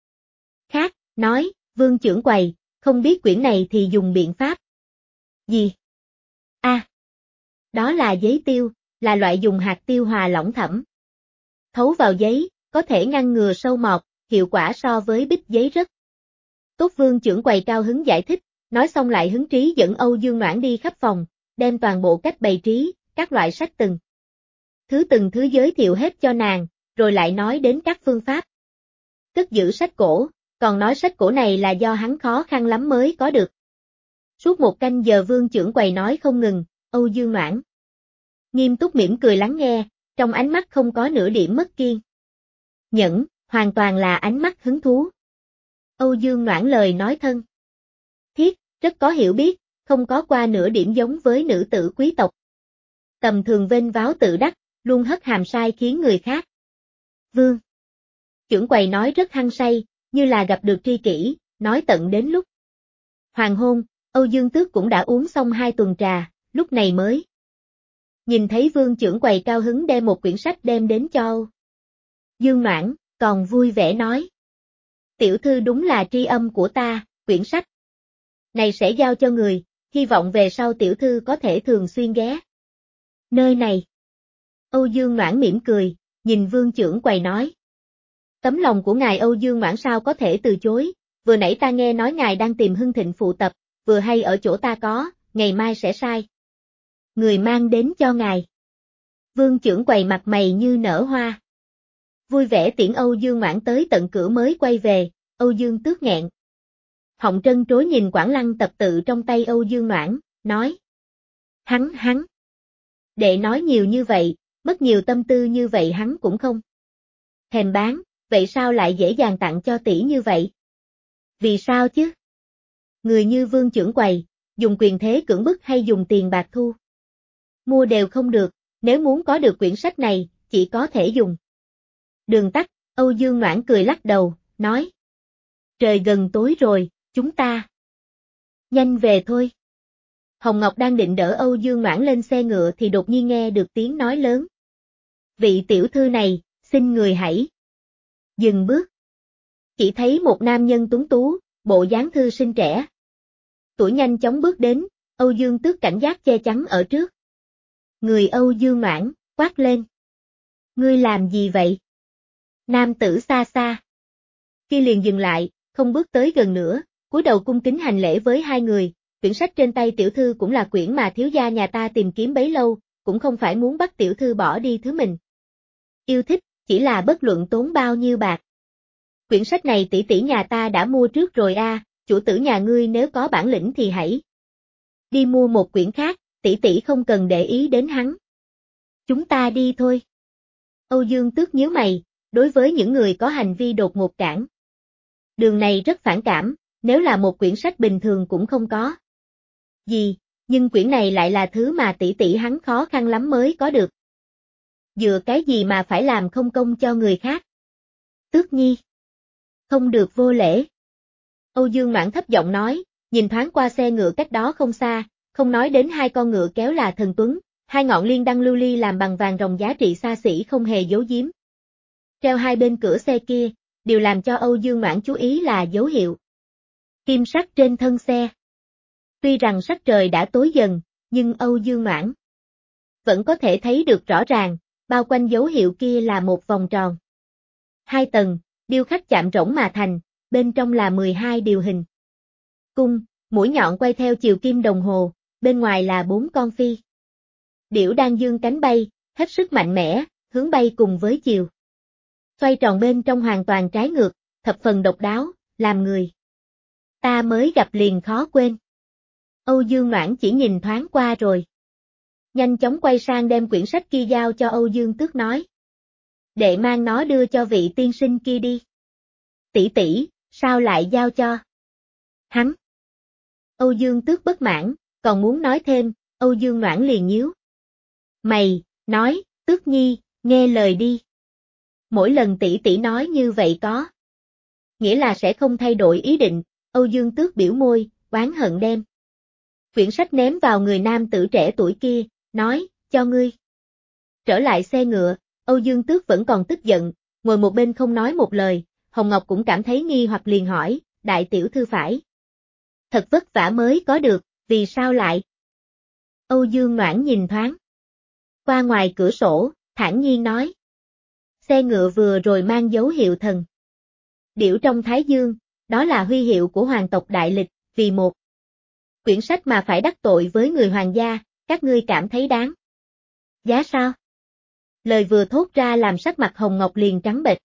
A: khác, nói, Vương Chưởng quầy, không biết quyển này thì dùng biện pháp gì? A, à, đó là giấy tiêu, là loại dùng hạt tiêu hòa lỏng thẩm thấu vào giấy, có thể ngăn ngừa sâu mọt, hiệu quả so với bích giấy rất tốt. Vương Chưởng quầy cao hứng giải thích, nói xong lại hứng trí dẫn Âu Dương Noãn đi khắp phòng, đem toàn bộ cách bày trí, các loại sách từng thứ từng thứ giới thiệu hết cho nàng, rồi lại nói đến các phương pháp cất giữ sách cổ, còn nói sách cổ này là do hắn khó khăn lắm mới có được. Suốt một canh giờ Vương Chưởng quầy nói không ngừng, Âu Dương Noãn nghiêm túc mỉm cười lắng nghe, trong ánh mắt không có nửa điểm mất kiên nhẫn, hoàn toàn là ánh mắt hứng thú. Âu Dương Noãn lời nói thân thiết, rất có hiểu biết, không có qua nửa điểm giống với nữ tử quý tộc tầm thường vênh váo tự đắc, luôn hất hàm sai khiến người khác. Vương Chưởng quầy nói rất hăng say, như là gặp được tri kỷ, nói tận đến lúc hoàng hôn, Âu Dương Tước cũng đã uống xong hai tuần trà, lúc này mới nhìn thấy Vương Chưởng quầy cao hứng đem một quyển sách đem đến cho Âu Dương Noãn, còn vui vẻ nói. Tiểu thư đúng là tri âm của ta, quyển sách này sẽ giao cho người, hy vọng về sau tiểu thư có thể thường xuyên ghé nơi này. Âu Dương Noãn mỉm cười, nhìn Vương Chưởng quầy nói. Tấm lòng của ngài Âu Dương Noãn sao có thể từ chối, vừa nãy ta nghe nói ngài đang tìm Hưng Thịnh phụ tập, vừa hay ở chỗ ta có, ngày mai sẽ sai người mang đến cho ngài. Vương Chưởng quầy mặt mày như nở hoa. Vui vẻ tiễn Âu Dương Noãn tới tận cửa mới quay về, Âu Dương Tước nghẹn họng trân trối nhìn Quảng Lăng tập tự trong tay Âu Dương Noãn, nói. Hắn hắn. Đệ nói nhiều như vậy, mất nhiều tâm tư như vậy hắn cũng không thèm bán, vậy sao lại dễ dàng tặng cho tỷ như vậy? Vì sao chứ? Người như Vương Chưởng quầy, dùng quyền thế cưỡng bức hay dùng tiền bạc thu mua đều không được, nếu muốn có được quyển sách này, chỉ có thể dùng đường tắt. Âu Dương Noãn cười lắc đầu, nói. Trời gần tối rồi, chúng ta nhanh về thôi. Hồng Ngọc đang định đỡ Âu Dương Noãn lên xe ngựa thì đột nhiên nghe được tiếng nói lớn. Vị tiểu thư này, xin người hãy dừng bước. Chỉ thấy một nam nhân tuấn tú, bộ dáng thư sinh trẻ. Tuổi nhanh chóng bước đến, Âu Dương Tước cảnh giác che chắn ở trước. Người Âu Dương Noãn, quát lên. Ngươi làm gì vậy? Nam tử xa xa. Khi liền dừng lại, không bước tới gần nữa, cúi đầu cung kính hành lễ với hai người, quyển sách trên tay tiểu thư cũng là quyển mà thiếu gia nhà ta tìm kiếm bấy lâu, cũng không phải muốn bắt tiểu thư bỏ đi thứ mình yêu thích, chỉ là bất luận tốn bao nhiêu bạc. Quyển sách này tỷ tỷ nhà ta đã mua trước rồi a, chủ tử nhà ngươi nếu có bản lĩnh thì hãy đi mua một quyển khác, tỷ tỷ không cần để ý đến hắn. Chúng ta đi thôi. Âu Dương Tước nhíu mày, đối với những người có hành vi đột ngột cản đường này rất phản cảm, nếu là một quyển sách bình thường cũng không có gì, nhưng quyển này lại là thứ mà tỷ tỷ hắn khó khăn lắm mới có được. Dựa cái gì mà phải làm không công cho người khác? Tước Nhi. Không được vô lễ. Âu Dương Noãn thấp giọng nói, nhìn thoáng qua xe ngựa cách đó không xa, không nói đến hai con ngựa kéo là thần tuấn, hai ngọn liên đăng lưu ly làm bằng vàng ròng giá trị xa xỉ không hề giấu giếm. Treo hai bên cửa xe kia, điều làm cho Âu Dương Noãn chú ý là dấu hiệu. Kim sắc trên thân xe. Tuy rằng sắc trời đã tối dần, nhưng Âu Dương Noãn vẫn có thể thấy được rõ ràng, bao quanh dấu hiệu kia là một vòng tròn. Hai tầng, điêu khắc chạm rỗng mà thành, bên trong là mười hai điều hình. Cung, mũi nhọn quay theo chiều kim đồng hồ, bên ngoài là bốn con phi. Điểu đang dương cánh bay, hết sức mạnh mẽ, hướng bay cùng với chiều. Xoay tròn bên trong hoàn toàn trái ngược, thập phần độc đáo, làm người ta mới gặp liền khó quên. Âu Dương Noãn chỉ nhìn thoáng qua rồi. Nhanh chóng quay sang đem quyển sách kia giao cho Âu Dương Tước nói. Đệ mang nó đưa cho vị tiên sinh kia đi. Tỷ tỷ, sao lại giao cho hắn? Âu Dương Tước bất mãn, còn muốn nói thêm, Âu Dương Noãn liền nhíu mày, nói, Tước Nhi, nghe lời đi. Mỗi lần tỷ tỷ nói như vậy có nghĩa là sẽ không thay đổi ý định. Âu Dương Tước biểu môi, oán hận đem quyển sách ném vào người nam tử trẻ tuổi kia, nói, cho ngươi. Trở lại xe ngựa, Âu Dương Tước vẫn còn tức giận, ngồi một bên không nói một lời, Hồng Ngọc cũng cảm thấy nghi hoặc liền hỏi, đại tiểu thư phải thật vất vả mới có được, vì sao lại? Âu Dương Noãn nhìn thoáng qua ngoài cửa sổ, thản nhiên nói. Xe ngựa vừa rồi mang dấu hiệu thần điểu trong Thái Dương, đó là huy hiệu của hoàng tộc Đại Lịch, vì một quyển sách mà phải đắc tội với người hoàng gia, các ngươi cảm thấy đáng giá sao? Lời vừa thốt ra làm sắc mặt Hồng Ngọc liền trắng bệch.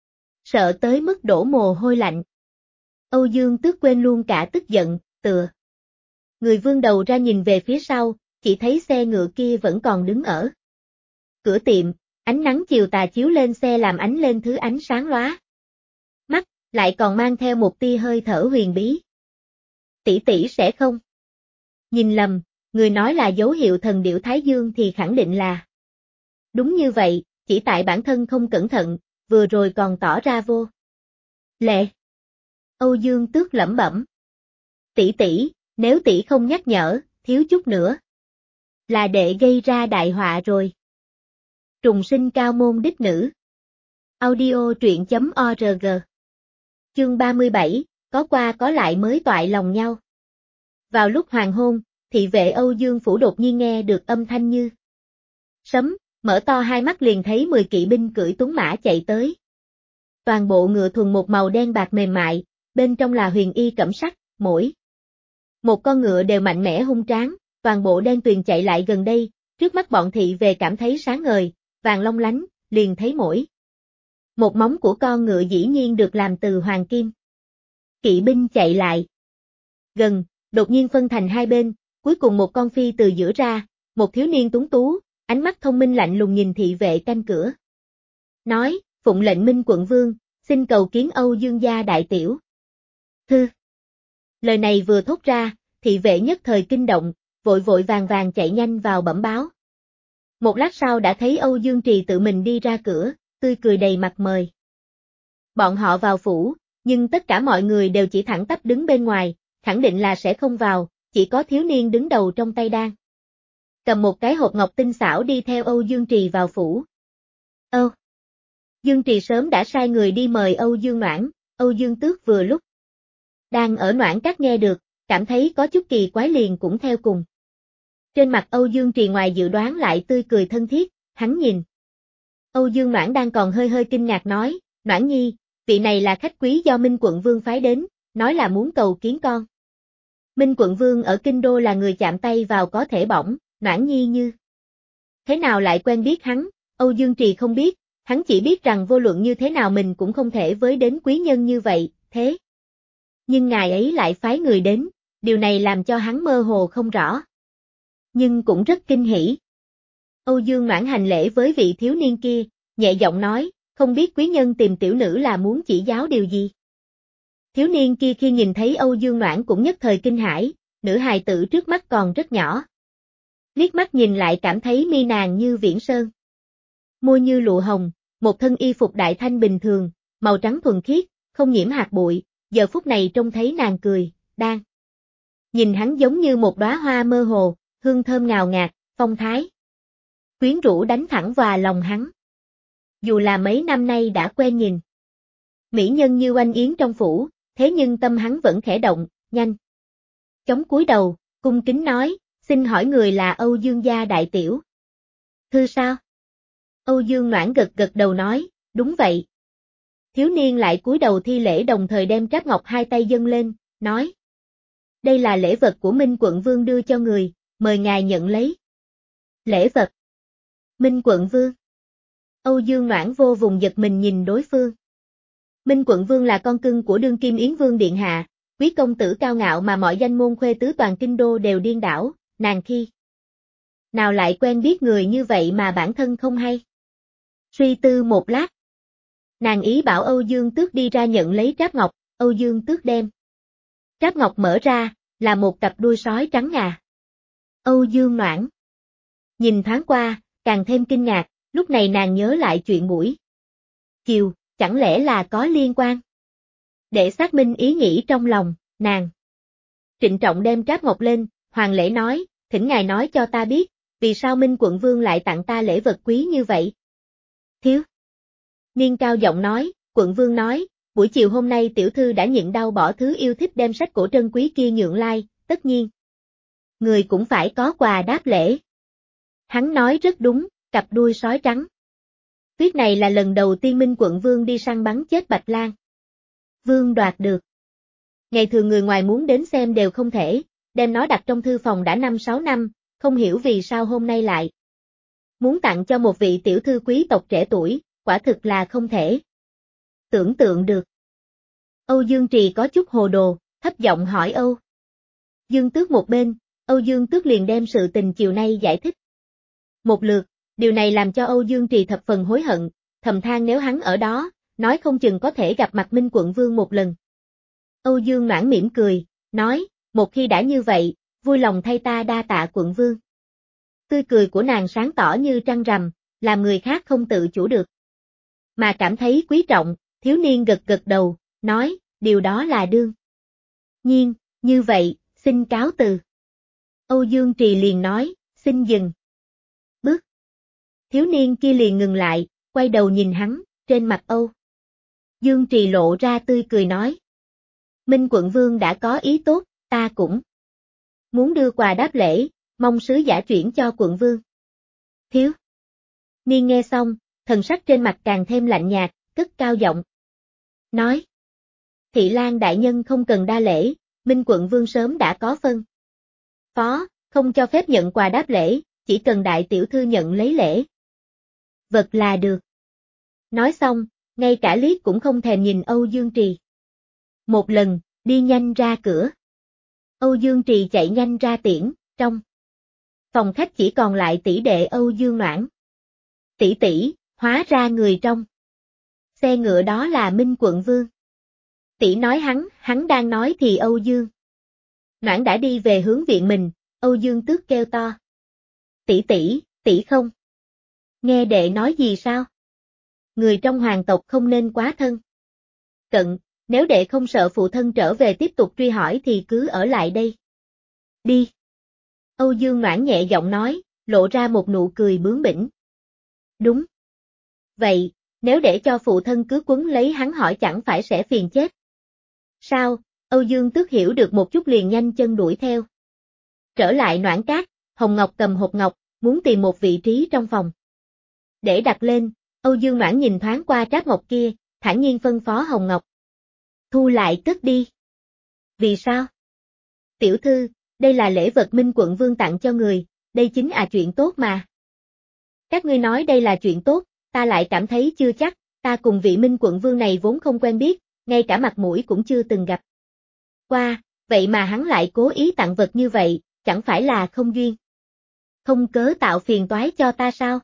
A: Sợ tới mức đổ mồ hôi lạnh. Âu Dương Tước quên luôn cả tức giận, tựa người vươn đầu ra nhìn về phía sau, chỉ thấy xe ngựa kia vẫn còn đứng ở cửa tiệm, ánh nắng chiều tà chiếu lên xe làm ánh lên thứ ánh sáng lóa mắt, lại còn mang theo một tia hơi thở huyền bí. Tỷ tỷ sẽ không nhìn lầm, người nói là dấu hiệu thần điểu Thái Dương thì khẳng định là đúng như vậy, chỉ tại bản thân không cẩn thận, vừa rồi còn tỏ ra vô lệ. Âu Dương Tước lẩm bẩm. Tỷ tỷ, nếu tỷ không nhắc nhở, thiếu chút nữa là đệ gây ra đại họa rồi. Trùng sinh cao môn đích nữ. Audio truyện chấm org. Chương ba mươi bảy, có qua có lại mới toại lòng nhau. Vào lúc hoàng hôn, thị vệ Âu Dương Phủ đột nhiên nghe được âm thanh như sấm, mở to hai mắt liền thấy mười kỵ binh cưỡi tuấn mã chạy tới. Toàn bộ ngựa thuần một màu đen bạc mềm mại, bên trong là huyền y cẩm sắc, mỗi một con ngựa đều mạnh mẽ hung tráng, toàn bộ đen tuyền chạy lại gần đây, trước mắt bọn thị về cảm thấy sáng ngời, vàng long lánh, liền thấy mỗi một móng của con ngựa dĩ nhiên được làm từ hoàng kim. Kỵ binh chạy lại gần, đột nhiên phân thành hai bên, cuối cùng một con phi từ giữa ra, một thiếu niên tuấn tú, ánh mắt thông minh lạnh lùng nhìn thị vệ canh cửa. Nói, phụng lệnh Minh quận vương, xin cầu kiến Âu Dương gia đại tiểu thư. Lời này vừa thốt ra, thị vệ nhất thời kinh động, vội vội vàng vàng chạy nhanh vào bẩm báo. Một lát sau đã thấy Âu Dương Trì tự mình đi ra cửa, tươi cười đầy mặt mời. Bọn họ vào phủ, nhưng tất cả mọi người đều chỉ thẳng tắp đứng bên ngoài, khẳng định là sẽ không vào, chỉ có thiếu niên đứng đầu trong tay đang cầm một cái hộp ngọc tinh xảo đi theo Âu Dương Trì vào phủ. Âu Dương Trì sớm đã sai người đi mời Âu Dương Noãn, Âu Dương Tước vừa lúc đang ở Noãn Các nghe được, cảm thấy có chút kỳ quái liền cũng theo cùng. Trên mặt Âu Dương Trì ngoài dự đoán lại tươi cười thân thiết, hắn nhìn Âu Dương Noãn đang còn hơi hơi kinh ngạc nói, Noãn Nhi, vị này là khách quý do Minh quận vương phái đến, nói là muốn cầu kiến con. Minh quận vương ở Kinh Đô là người chạm tay vào có thể bỏng, Noãn Nhi như thế nào lại quen biết hắn? Âu Dương Trì không biết, hắn chỉ biết rằng vô luận như thế nào mình cũng không thể với đến quý nhân như vậy, thế nhưng ngài ấy lại phái người đến, điều này làm cho hắn mơ hồ không rõ. Nhưng cũng rất kinh hỉ. Âu Dương Noãn hành lễ với vị thiếu niên kia, nhẹ giọng nói, không biết quý nhân tìm tiểu nữ là muốn chỉ giáo điều gì. Thiếu niên kia khi nhìn thấy Âu Dương Noãn cũng nhất thời kinh hãi, nữ hài tử trước mắt còn rất nhỏ. Liếc mắt nhìn lại cảm thấy mi nàng như viễn sơn. Môi như lụa hồng, một thân y phục đại thanh bình thường, màu trắng thuần khiết, không nhiễm hạt bụi, giờ phút này trông thấy nàng cười, đang nhìn hắn giống như một đóa hoa mơ hồ, hương thơm ngào ngạt, phong thái quyến rũ đánh thẳng vào lòng hắn. Dù là mấy năm nay đã quen nhìn mỹ nhân như oanh yến trong phủ, thế nhưng tâm hắn vẫn khẽ động, nhanh chóng cúi đầu, cung kính nói, xin hỏi người là Âu Dương gia đại tiểu thư sao? Âu Dương Noãn gật gật đầu nói, đúng vậy. Thiếu niên lại cúi đầu thi lễ đồng thời đem tráp ngọc hai tay dâng lên, nói, đây là lễ vật của Minh Quận Vương đưa cho người, mời ngài nhận lấy. Lễ vật? Minh Quận Vương? Âu Dương Noãn vô vùng giật mình nhìn đối phương. Minh Quận Vương là con cưng của đương kim Yến Vương Điện Hạ, quý công tử cao ngạo mà mọi danh môn khuê tứ toàn kinh đô đều điên đảo, nàng khi nào lại quen biết người như vậy mà bản thân không hay. Suy tư một lát, nàng ý bảo Âu Dương Tước đi ra nhận lấy tráp ngọc, Âu Dương Tước đem tráp ngọc mở ra, là một cặp đuôi sói trắng ngà. Âu Dương Noãn nhìn thoáng qua, càng thêm kinh ngạc, lúc này nàng nhớ lại chuyện buổi chiều, chẳng lẽ là có liên quan? Để xác minh ý nghĩ trong lòng, nàng trịnh trọng đem tráp ngọc lên, hoàng lễ nói, thỉnh ngài nói cho ta biết, vì sao Minh Quận Vương lại tặng ta lễ vật quý như vậy? Thiếu niên cao giọng nói, Quận Vương nói, buổi chiều hôm nay tiểu thư đã nhịn đau bỏ thứ yêu thích đem sách cổ trân quý kia nhượng lai, tất nhiên người cũng phải có quà đáp lễ. Hắn nói rất đúng, cặp đuôi sói trắng. Tuyết này là lần đầu tiên Minh Quận Vương đi săn bắn chết Bạch Lang Vương đoạt được. Ngày thường người ngoài muốn đến xem đều không thể, đem nó đặt trong thư phòng đã năm sáu năm, không hiểu vì sao hôm nay lại muốn tặng cho một vị tiểu thư quý tộc trẻ tuổi, quả thực là không thể tưởng tượng được. Âu Dương Trì có chút hồ đồ, thấp giọng hỏi Âu Dương Tước một bên, Âu Dương Tước liền đem sự tình chiều nay giải thích một lượt, điều này làm cho Âu Dương Trì thập phần hối hận, thầm than nếu hắn ở đó, nói không chừng có thể gặp mặt Minh Quận Vương một lần. Âu Dương Noãn mỉm cười, nói, một khi đã như vậy, vui lòng thay ta đa tạ Quận Vương. Tươi cười của nàng sáng tỏ như trăng rằm, làm người khác không tự chủ được mà cảm thấy quý trọng, thiếu niên gật gật đầu, nói, điều đó là đương nhiên, như vậy, xin cáo từ. Âu Dương Trì liền nói, xin dừng bước. Thiếu niên kia liền ngừng lại, quay đầu nhìn hắn, trên mặt Âu Dương Trì lộ ra tươi cười nói, Minh Quận Vương đã có ý tốt, ta cũng muốn đưa quà đáp lễ, mong sứ giả chuyển cho Quận Vương. Thiếu niên nghe xong, thần sắc trên mặt càng thêm lạnh nhạt, cất cao giọng nói, Thị Lang đại nhân không cần đa lễ, Minh Quận Vương sớm đã có phân phó, không cho phép nhận quà đáp lễ, chỉ cần đại tiểu thư nhận lấy lễ vật là được. Nói xong, ngay cả liếc cũng không thèm nhìn Âu Dương Trì một lần, đi nhanh ra cửa. Âu Dương Trì chạy nhanh ra tiễn, trong phòng khách chỉ còn lại tỷ đệ Âu Dương Noãn. Tỷ tỷ, hóa ra người trong xe ngựa đó là Minh Quận Vương. Tỷ nói hắn, hắn đang nói thì Âu Dương Noãn đã đi về hướng viện mình, Âu Dương Tước kêu to. Tỷ tỷ, tỷ không nghe đệ nói gì sao? Người trong hoàng tộc không nên quá thân cận, nếu đệ không sợ phụ thân trở về tiếp tục truy hỏi thì cứ ở lại đây. Đi. Âu Dương Noãn nhẹ giọng nói, lộ ra một nụ cười bướng bỉnh. Đúng. Vậy, nếu để cho phụ thân cứ quấn lấy hắn hỏi chẳng phải sẽ phiền chết. Sao? Âu Dương Tước hiểu được một chút liền nhanh chân đuổi theo. Trở lại Noãn Cát, Hồng Ngọc cầm hộp ngọc, muốn tìm một vị trí trong phòng để đặt lên, Âu Dương Noãn nhìn thoáng qua tráp ngọc kia, thản nhiên phân phó Hồng Ngọc. Thu lại cất đi. Vì sao? Tiểu thư, đây là lễ vật Minh Quận Vương tặng cho người, đây chính là chuyện tốt mà. Các ngươi nói đây là chuyện tốt, ta lại cảm thấy chưa chắc, ta cùng vị Minh Quận Vương này vốn không quen biết, ngay cả mặt mũi cũng chưa từng gặp qua, vậy mà hắn lại cố ý tặng vật như vậy, chẳng phải là không duyên không cớ tạo phiền toái cho ta sao?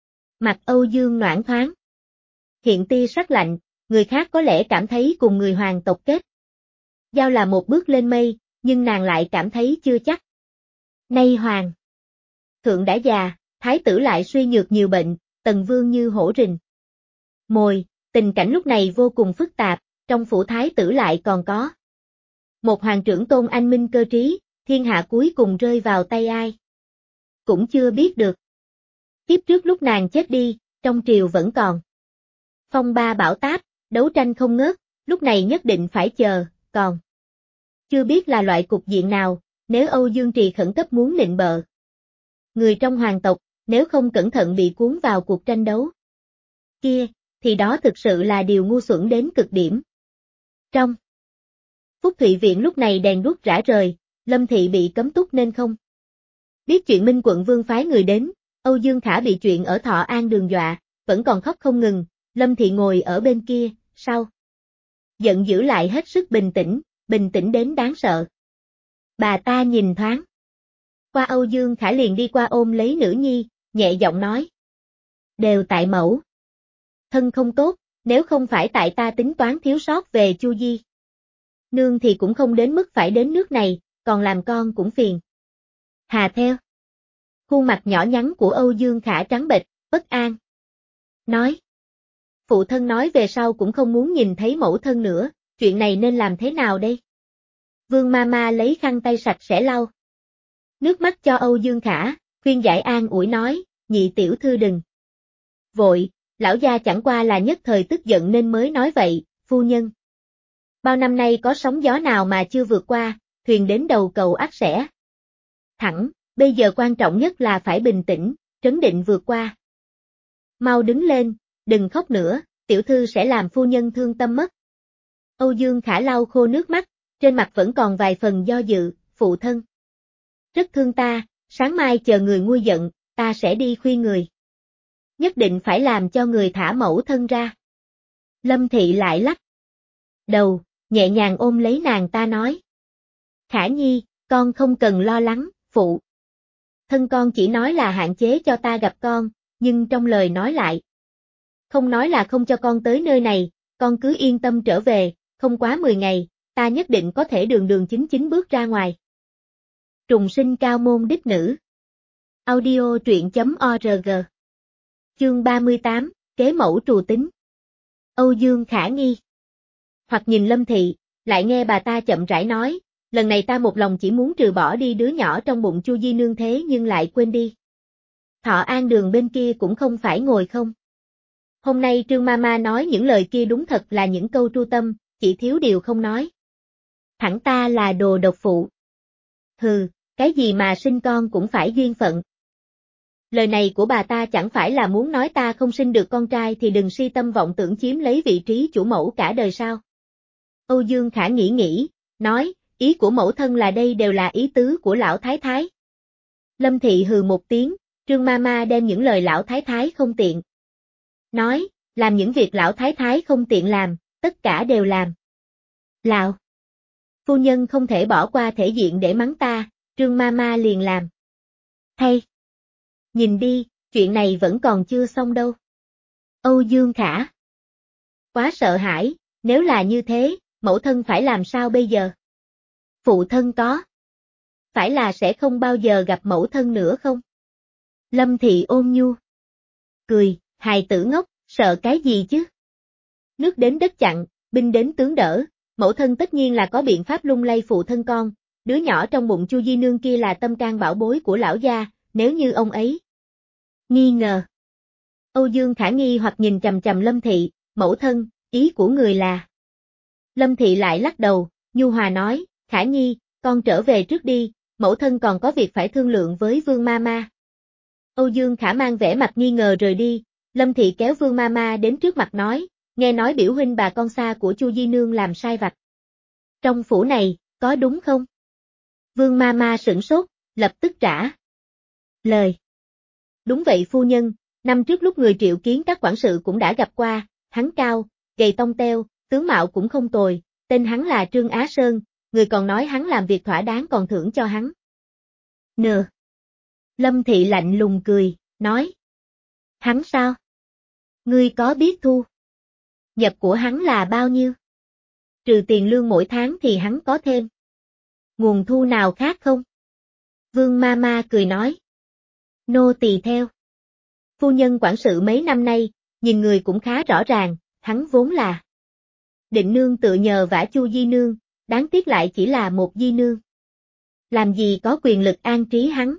A: Mặt Âu Dương Noãn thoáng hiện tia sắc lạnh, người khác có lẽ cảm thấy cùng người hoàng tộc kết giao là một bước lên mây, nhưng nàng lại cảm thấy chưa chắc. Nay hoàng thượng đã già, thái tử lại suy nhược nhiều bệnh, tần vương như hổ rình mồi, tình cảnh lúc này vô cùng phức tạp, trong phủ thái tử lại còn có một hoàng trưởng tôn anh minh cơ trí, thiên hạ cuối cùng rơi vào tay ai. Cũng chưa biết được. Kiếp trước lúc nàng chết đi, trong triều vẫn còn phong ba bão táp, đấu tranh không ngớt, lúc này nhất định phải chờ, còn chưa biết là loại cục diện nào, nếu Âu Dương Trì khẩn cấp muốn nịnh bợ người trong hoàng tộc, nếu không cẩn thận bị cuốn vào cuộc tranh đấu kia, thì đó thực sự là điều ngu xuẩn đến cực điểm. Trong Phúc Thụy Viện lúc này đèn đuốc rã rời, Lâm Thị bị cấm túc nên không biết chuyện Minh quận vương phái người đến, Âu Dương Khả bị chuyện ở Thọ An đường dọa, vẫn còn khóc không ngừng, Lâm Thị ngồi ở bên kia, sau giận dữ lại hết sức bình tĩnh, bình tĩnh đến đáng sợ. Bà ta nhìn thoáng qua Âu Dương Khả liền đi qua ôm lấy nữ nhi, nhẹ giọng nói. Đều tại mẫu thân không tốt, nếu không phải tại ta tính toán thiếu sót về Chu Di nương thì cũng không đến mức phải đến nước này, còn làm con cũng phiền. Hà theo. Khuôn mặt nhỏ nhắn của Âu Dương Khả trắng bệch, bất an. Nói. Phụ thân nói về sau cũng không muốn nhìn thấy mẫu thân nữa, chuyện này nên làm thế nào đây? Vương Mama lấy khăn tay sạch sẽ lau nước mắt cho Âu Dương Khả, khuyên giải an ủi nói, nhị tiểu thư đừng vội, lão gia chẳng qua là nhất thời tức giận nên mới nói vậy, phu nhân. Bao năm nay có sóng gió nào mà chưa vượt qua, thuyền đến đầu cầu ắt sẽ thẳng, bây giờ quan trọng nhất là phải bình tĩnh, trấn định vượt qua. Mau đứng lên, đừng khóc nữa, tiểu thư sẽ làm phu nhân thương tâm mất. Âu Dương Khả lau khô nước mắt, trên mặt vẫn còn vài phần do dự, phụ thân. Rất thương ta, sáng mai chờ người nguôi giận, ta sẽ đi khuyên người. Nhất định phải làm cho người thả mẫu thân ra. Lâm Thị lại lắc đầu, nhẹ nhàng ôm lấy nàng ta nói. Khả Nhi, con không cần lo lắng, phụ. Thân con chỉ nói là hạn chế cho ta gặp con, nhưng trong lời nói lại. Không nói là không cho con tới nơi này, con cứ yên tâm trở về, không quá mười ngày, ta nhất định có thể đường đường chính chính bước ra ngoài. Trùng sinh cao môn đích nữ. Audio truyện chấm org. Chương ba mươi tám, kế mẫu trù tính. Âu Dương Khả nghi. Hoặc nhìn Lâm Thị, lại nghe bà ta chậm rãi nói, lần này ta một lòng chỉ muốn trừ bỏ đi đứa nhỏ trong bụng Chu Di nương thế nhưng lại quên đi. Thọ An đường bên kia cũng không phải ngồi không. Hôm nay Trương Mama nói những lời kia đúng thật là những câu tru tâm, chỉ thiếu điều không nói. Thẳng ta là đồ độc phụ. Hừ, cái gì mà sinh con cũng phải duyên phận. Lời này của bà ta chẳng phải là muốn nói ta không sinh được con trai thì đừng si tâm vọng tưởng chiếm lấy vị trí chủ mẫu cả đời sao? Âu Dương Khả nghĩ nghĩ, nói, ý của mẫu thân là đây đều là ý tứ của lão thái thái. Lâm Thị hừ một tiếng, Trương Mama đem những lời lão thái thái không tiện. Nói, làm những việc lão thái thái không tiện làm, tất cả đều làm. Lão phu nhân không thể bỏ qua thể diện để mắng ta, Trương Mama liền làm. Hay, nhìn đi, chuyện này vẫn còn chưa xong đâu. Âu Dương Khả quá sợ hãi, nếu là như thế, mẫu thân phải làm sao bây giờ? Phụ thân có phải là sẽ không bao giờ gặp mẫu thân nữa không? Lâm Thị ôn nhu cười, hài tử ngốc, sợ cái gì chứ? Nước đến đất chặn, binh đến tướng đỡ, mẫu thân tất nhiên là có biện pháp lung lay phụ thân con, đứa nhỏ trong bụng Chu Di nương kia là tâm can bảo bối của lão gia, nếu như ông ấy nghi ngờ. Âu Dương Khả nghi hoặc nhìn chằm chằm Lâm Thị, mẫu thân, ý của người là. Lâm Thị lại lắc đầu, nhu hòa nói, Khả Nhi, con trở về trước đi, mẫu thân còn có việc phải thương lượng với Vương Mama. Âu Dương Khả mang vẻ mặt nghi ngờ rời đi, Lâm Thị kéo Vương Mama đến trước mặt nói, nghe nói biểu huynh bà con xa của Chu Di nương làm sai vặt. Trong phủ này, có đúng không? Vương Mama sửng sốt, lập tức trả lời. Đúng vậy phu nhân, năm trước lúc người triệu kiến các quản sự cũng đã gặp qua, hắn cao, gầy tông teo, tướng mạo cũng không tồi, tên hắn là Trương Á Sơn, người còn nói hắn làm việc thỏa đáng còn thưởng cho hắn. Nờ. Lâm Thị lạnh lùng cười, nói. Hắn sao? Ngươi có biết thu nhập của hắn là bao nhiêu? Trừ tiền lương mỗi tháng thì hắn có thêm Nguồn thu nào khác không? Vương ma ma cười nói. Nô tỳ theo. Phu nhân quản sự mấy năm nay, nhìn người cũng khá rõ ràng, hắn vốn là định nương tự nhờ vả Chu di nương, đáng tiếc lại chỉ là một di nương. Làm gì có quyền lực an trí hắn.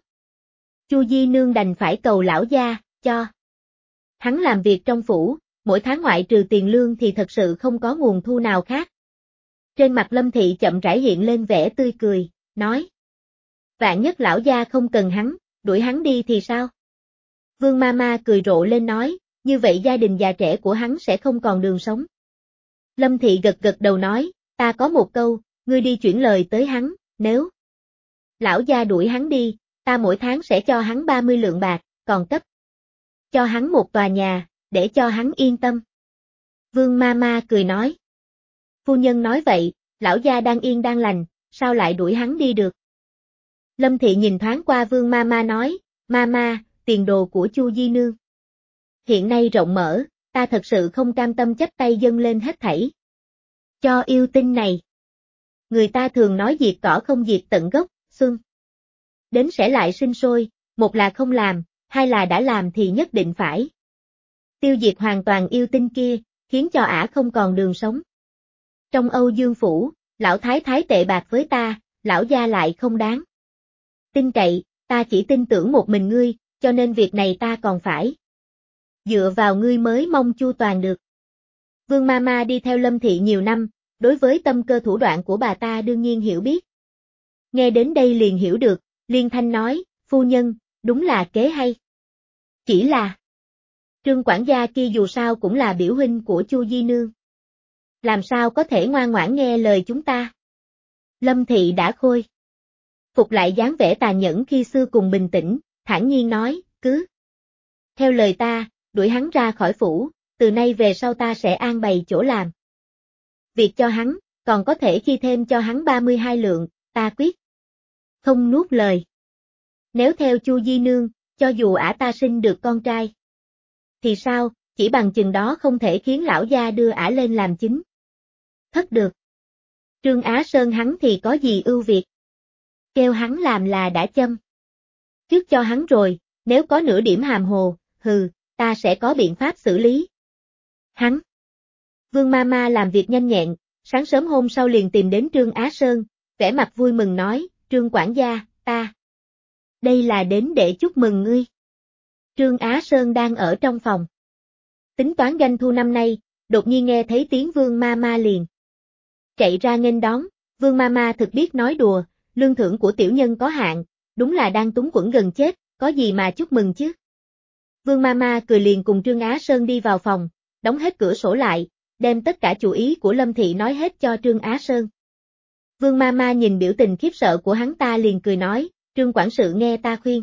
A: Chu di nương đành phải cầu lão gia, cho. Hắn làm việc trong phủ, mỗi tháng ngoại trừ tiền lương thì thật sự không có nguồn thu nào khác. Trên mặt Lâm Thị chậm rãi hiện lên vẻ tươi cười, nói. Vạn nhất lão gia không cần hắn, đuổi hắn đi thì sao? Vương ma ma cười rộ lên nói, như vậy gia đình già trẻ của hắn sẽ không còn đường sống. Lâm Thị gật gật đầu nói, ta có một câu, ngươi đi chuyển lời tới hắn, nếu lão gia đuổi hắn đi, ta mỗi tháng sẽ cho hắn ba mươi lượng bạc, còn cấp cho hắn một tòa nhà, để cho hắn yên tâm. Vương ma ma cười nói. Phu nhân nói vậy, lão gia đang yên đang lành, sao lại đuổi hắn đi được? Lâm Thị nhìn thoáng qua Vương ma ma nói, ma ma, tiền đồ của Chu di nương hiện nay rộng mở, ta thật sự không cam tâm chắp tay dâng lên hết thảy. Cho yêu tinh này. Người ta thường nói diệt cỏ không diệt tận gốc, xuân đến sẽ lại sinh sôi, một là không làm, hai là đã làm thì nhất định phải tiêu diệt hoàn toàn yêu tinh kia, khiến cho ả không còn đường sống. Trong Âu Dương Phủ, lão thái thái tệ bạc với ta, lão gia lại không đáng tin cậy, ta chỉ tin tưởng một mình ngươi, cho nên việc này ta còn phải dựa vào ngươi mới mong chu toàn được. Vương ma ma đi theo Lâm Thị nhiều năm, đối với tâm cơ thủ đoạn của bà ta đương nhiên hiểu biết. Nghe đến đây liền hiểu được, liên thanh nói, phu nhân, đúng là kế hay. Chỉ là, Trương quản gia kia dù sao cũng là biểu huynh của Chu di nương. Làm sao có thể ngoan ngoãn nghe lời chúng ta? Lâm Thị đã khôi phục lại dáng vẻ tàn nhẫn khi xưa cùng bình tĩnh, thản nhiên nói, cứ theo lời ta, đuổi hắn ra khỏi phủ, từ nay về sau ta sẽ an bày chỗ làm việc cho hắn, còn có thể chi thêm cho hắn ba mươi hai lượng, ta quyết không nuốt lời. Nếu theo Chu di nương, cho dù ả ta sinh được con trai thì sao, chỉ bằng chừng đó không thể khiến lão gia đưa ả lên làm chính thất được. Trương Á Sơn hắn thì có gì ưu việt? Kêu hắn làm là đã châm trước cho hắn rồi, nếu có nửa điểm hàm hồ, hừ, ta sẽ có biện pháp xử lý hắn. Vương ma ma làm việc nhanh nhẹn, sáng sớm hôm sau liền tìm đến Trương Á Sơn, vẻ mặt vui mừng nói, Trương quản gia, ta đây là đến để chúc mừng ngươi. Trương Á Sơn đang ở trong phòng tính toán doanh thu năm nay, đột nhiên nghe thấy tiếng Vương ma ma liền chạy ra nghênh đón. Vương ma ma thực biết nói đùa, lương thưởng của tiểu nhân có hạn, đúng là đang túng quẫn gần chết, có gì mà chúc mừng chứ. Vương ma ma cười liền cùng Trương Á Sơn đi vào phòng, đóng hết cửa sổ lại, đem tất cả chủ ý của Lâm Thị nói hết cho Trương Á Sơn. Vương ma ma nhìn biểu tình khiếp sợ của hắn ta liền cười nói, Trương quản sự nghe ta khuyên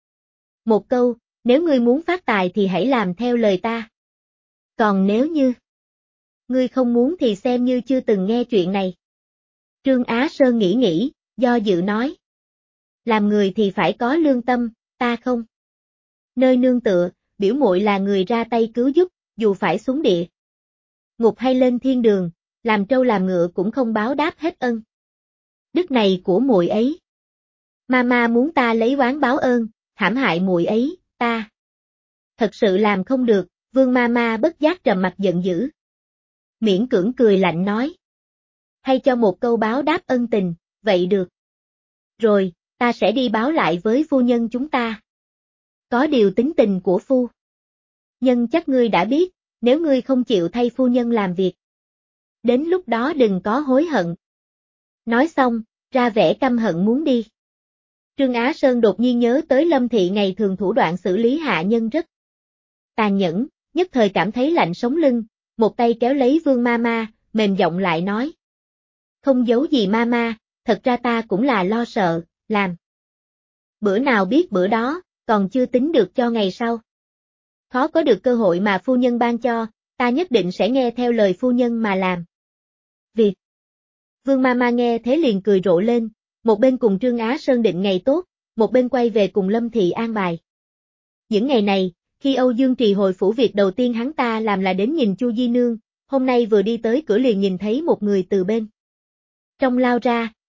A: một câu, nếu ngươi muốn phát tài thì hãy làm theo lời ta. Còn nếu như ngươi không muốn thì xem như chưa từng nghe chuyện này. Trương Á Sơn nghĩ nghĩ, do dự nói. Làm người thì phải có lương tâm, ta không nơi nương tựa, biểu muội là người ra tay cứu giúp, dù phải xuống địa ngục hay lên thiên đường, làm trâu làm ngựa cũng không báo đáp hết ân đức này của muội ấy. Mama muốn ta lấy oán báo ơn, hãm hại muội ấy, ta thật sự làm không được. Vương Mama bất giác trầm mặt giận dữ, miễn cưỡng cười lạnh nói, hay cho một câu báo đáp ân tình, vậy được rồi, ta sẽ đi báo lại với phu nhân chúng ta. Có điều tính tình của phu nhân chắc ngươi đã biết, nếu ngươi không chịu thay phu nhân làm việc, đến lúc đó đừng có hối hận. Nói xong, ra vẻ căm hận muốn đi. Trương Á Sơn đột nhiên nhớ tới Lâm Thị ngày thường thủ đoạn xử lý hạ nhân rất tàn nhẫn, nhất thời cảm thấy lạnh sống lưng, một tay kéo lấy Vương Mama, mềm giọng lại nói. Không giấu gì Mama, thật ra ta cũng là lo sợ, làm bữa nào biết bữa đó, còn chưa tính được cho ngày sau. Khó có được cơ hội mà phu nhân ban cho, ta nhất định sẽ nghe theo lời phu nhân mà làm việc. Vương Mama nghe thế liền cười rộ lên, một bên cùng Trương Á Sơn định ngày tốt, một bên quay về cùng Lâm Thị an bài. Những ngày này, khi Âu Dương Trì hồi phủ, việc đầu tiên hắn ta làm là đến nhìn Chu Di Nương, hôm nay vừa đi tới cửa liền nhìn thấy một người từ bên trong lao ra,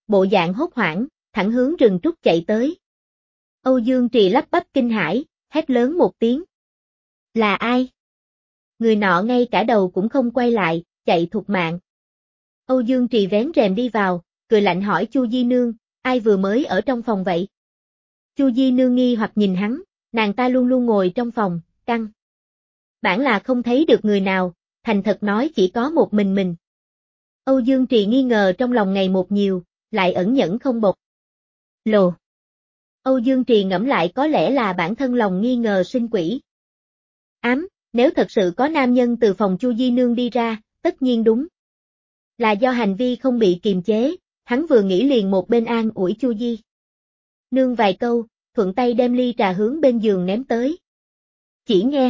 A: bộ dạng hốt hoảng, thẳng hướng rừng trúc chạy tới. Âu Dương Trì lắp bắp kinh hãi, hét lớn một tiếng. Là ai? Người nọ ngay cả đầu cũng không quay lại, chạy thục mạng. Âu Dương Trì vén rèm đi vào, cười lạnh hỏi Chu Di Nương, ai vừa mới ở trong phòng vậy? Chu Di Nương nghi hoặc nhìn hắn, nàng ta luôn luôn ngồi trong phòng, căng. Bản là không thấy được người nào, thành thật nói chỉ có một mình mình. Âu Dương Trì nghi ngờ trong lòng ngày một nhiều, lại ẩn nhẫn không bộc lộ. Âu Dương Trì ngẫm lại có lẽ là bản thân lòng nghi ngờ sinh quỷ. Ám, nếu thật sự có nam nhân từ phòng Chu Di Nương đi ra, tất nhiên đúng. Là do hành vi không bị kiềm chế, hắn vừa nghĩ liền một bên an ủi Chu Di Nương vài câu, thuận tay đem ly trà hướng bên giường ném tới. Chỉ nghe.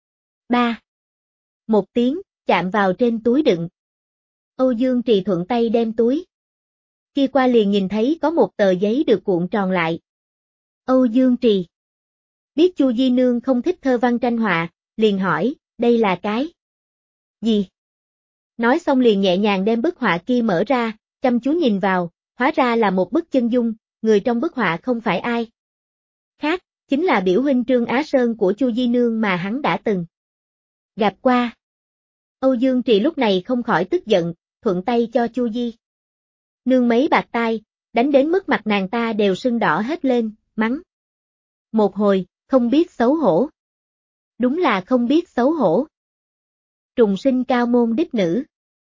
A: Ba. Một tiếng, chạm vào trên túi đựng. Âu Dương Trì thuận tay đem túi kia qua liền nhìn thấy có một tờ giấy được cuộn tròn lại. Âu Dương Trì biết Chu Di Nương không thích thơ văn tranh họa, liền hỏi, đây là cái gì? Nói xong liền nhẹ nhàng đem bức họa kia mở ra, chăm chú nhìn vào, hóa ra là một bức chân dung, người trong bức họa không phải ai khác, chính là biểu huynh Trương Á Sơn của Chu Di Nương mà hắn đã từng gặp qua. Âu Dương Trì lúc này không khỏi tức giận, thuận tay cho Chu Di Nương mấy bạt tai, đánh đến mức mặt nàng ta đều sưng đỏ hết lên, mắng. Một hồi, không biết xấu hổ. Đúng là không biết xấu hổ. Trùng sinh cao môn đích nữ.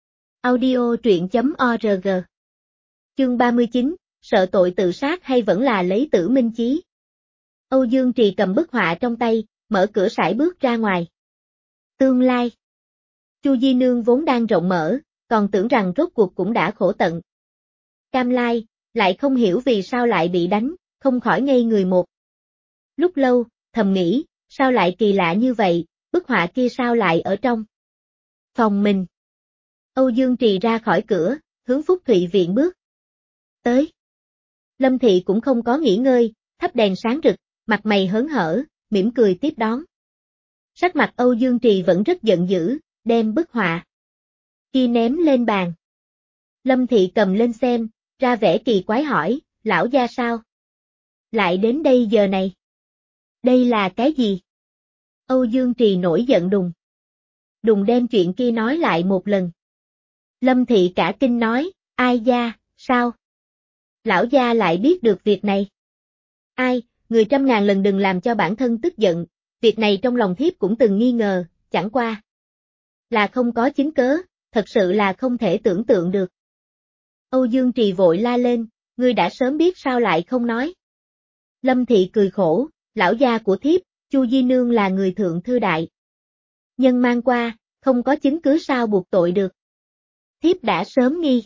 A: Audio truyện.org. Chương ba mươi chín, sợ tội tự sát hay vẫn là lấy tử minh chí. Âu Dương Trì cầm bức họa trong tay, mở cửa sải bước ra ngoài. Tương lai. Chu Di Nương vốn đang rộng mở, còn tưởng rằng rốt cuộc cũng đã khổ tận. Cam lai, lại không hiểu vì sao lại bị đánh, không khỏi ngây người một. Lúc lâu, thầm nghĩ, sao lại kỳ lạ như vậy, bức họa kia sao lại ở trong phòng mình. Âu Dương Trì ra khỏi cửa, hướng Phúc Thụy viện bước tới. Lâm Thị cũng không có nghỉ ngơi, thắp đèn sáng rực, mặt mày hớn hở, mỉm cười tiếp đón. Sắc mặt Âu Dương Trì vẫn rất giận dữ, đem bức họa kia ném lên bàn. Lâm Thị cầm lên xem, ra vẻ kỳ quái hỏi, lão gia sao? Lại đến đây giờ này? Đây là cái gì? Âu Dương Trì nổi giận đùng. Đùng đem chuyện kia nói lại một lần. Lâm Thị cả kinh nói, ai gia, sao? Lão gia lại biết được việc này. Ai, người trăm ngàn lần đừng làm cho bản thân tức giận, việc này trong lòng thiếp cũng từng nghi ngờ, chẳng qua là không có chứng cớ, thật sự là không thể tưởng tượng được. Âu Dương Trì vội la lên, ngươi đã sớm biết sao lại không nói. Lâm Thị cười khổ, lão gia của thiếp, Chu Di Nương là người thượng thư đại nhân mang qua, không có chứng cứ sao buộc tội được. Thiếp đã sớm nghi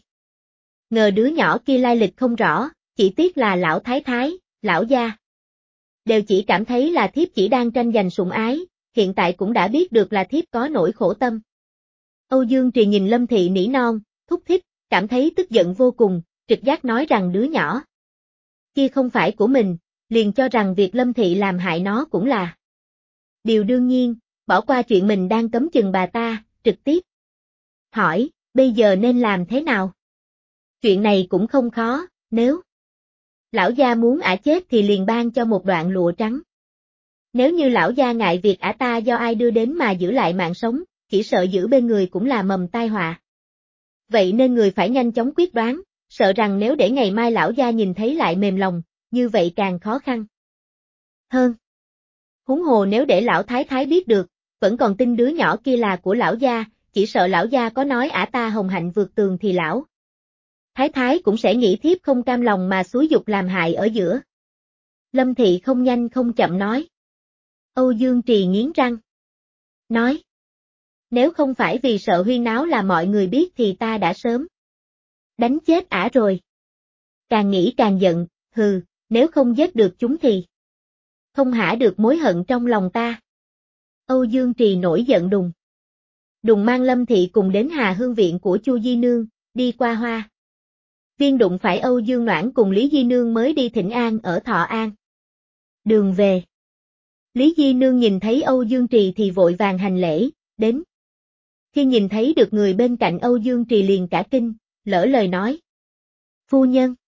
A: ngờ đứa nhỏ kia lai lịch không rõ, chỉ tiếc là lão thái thái, lão gia đều chỉ cảm thấy là thiếp chỉ đang tranh giành sủng ái, hiện tại cũng đã biết được là thiếp có nỗi khổ tâm. Âu Dương Trì nhìn Lâm Thị nỉ non, thúc thích, cảm thấy tức giận vô cùng, trực giác nói rằng đứa nhỏ kia không phải của mình, liền cho rằng việc Lâm Thị làm hại nó cũng là điều đương nhiên, bỏ qua chuyện mình đang cấm chừng bà ta, trực tiếp hỏi, bây giờ nên làm thế nào? Chuyện này cũng không khó, nếu lão gia muốn ả chết thì liền ban cho một đoạn lụa trắng. Nếu như lão gia ngại việc ả ta do ai đưa đến mà giữ lại mạng sống, chỉ sợ giữ bên người cũng là mầm tai họa. Vậy nên người phải nhanh chóng quyết đoán, sợ rằng nếu để ngày mai lão gia nhìn thấy lại mềm lòng, như vậy càng khó khăn hơn. Huống hồ nếu để lão thái thái biết được, vẫn còn tin đứa nhỏ kia là của lão gia, chỉ sợ lão gia có nói ả ta hồng hạnh vượt tường thì lão thái thái cũng sẽ nghĩ thiếp không cam lòng mà xúi dục làm hại ở giữa. Lâm Thị không nhanh không chậm nói. Âu Dương Trì nghiến răng. Nói. Nếu không phải vì sợ huyên náo là mọi người biết thì ta đã sớm đánh chết ả rồi. Càng nghĩ càng giận, hừ, nếu không giết được chúng thì không hả được mối hận trong lòng ta. Âu Dương Trì nổi giận đùng. Đùng mang Lâm Thị cùng đến Hà Hương viện của Chu Di Nương, đi qua Hoa Viên đụng phải Âu Dương Noãn cùng Lý Di Nương mới đi thỉnh an ở Thọ An. Đường về. Lý Di Nương nhìn thấy Âu Dương Trì thì vội vàng hành lễ, đến. Khi nhìn thấy được người bên cạnh Âu Dương Trì liền cả kinh, lỡ lời nói. Phu nhân.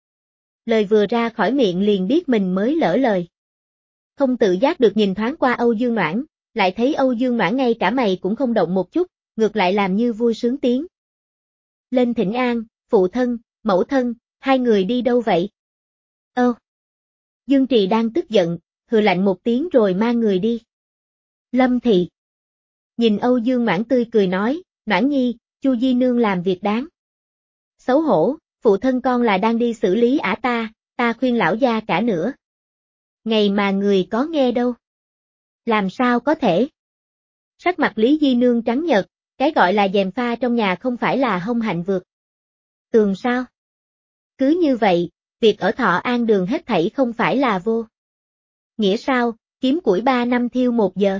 A: Lời vừa ra khỏi miệng liền biết mình mới lỡ lời. Không tự giác được nhìn thoáng qua Âu Dương Noãn, lại thấy Âu Dương Noãn ngay cả mày cũng không động một chút, ngược lại làm như vui sướng tiếng. Lên thỉnh an, phụ thân, mẫu thân, hai người đi đâu vậy? Ơ! Dương Trì đang tức giận, hừ lạnh một tiếng rồi mang người đi. Lâm Thị. Nhìn Âu Dương Noãn tươi cười nói, Noãn nhi, Chu Di Nương làm việc đáng. Xấu hổ, phụ thân con là đang đi xử lý ả ta, ta khuyên lão gia cả nữa. Ngày mà người có nghe đâu. Làm sao có thể? Sắc mặt Lý Di Nương trắng nhợt, cái gọi là gièm pha trong nhà không phải là hông hạnh vượt tường sao? Cứ như vậy, việc ở Thọ An Đường hết thảy không phải là vô nghĩa sao, kiếm củi ba năm thiêu một giờ.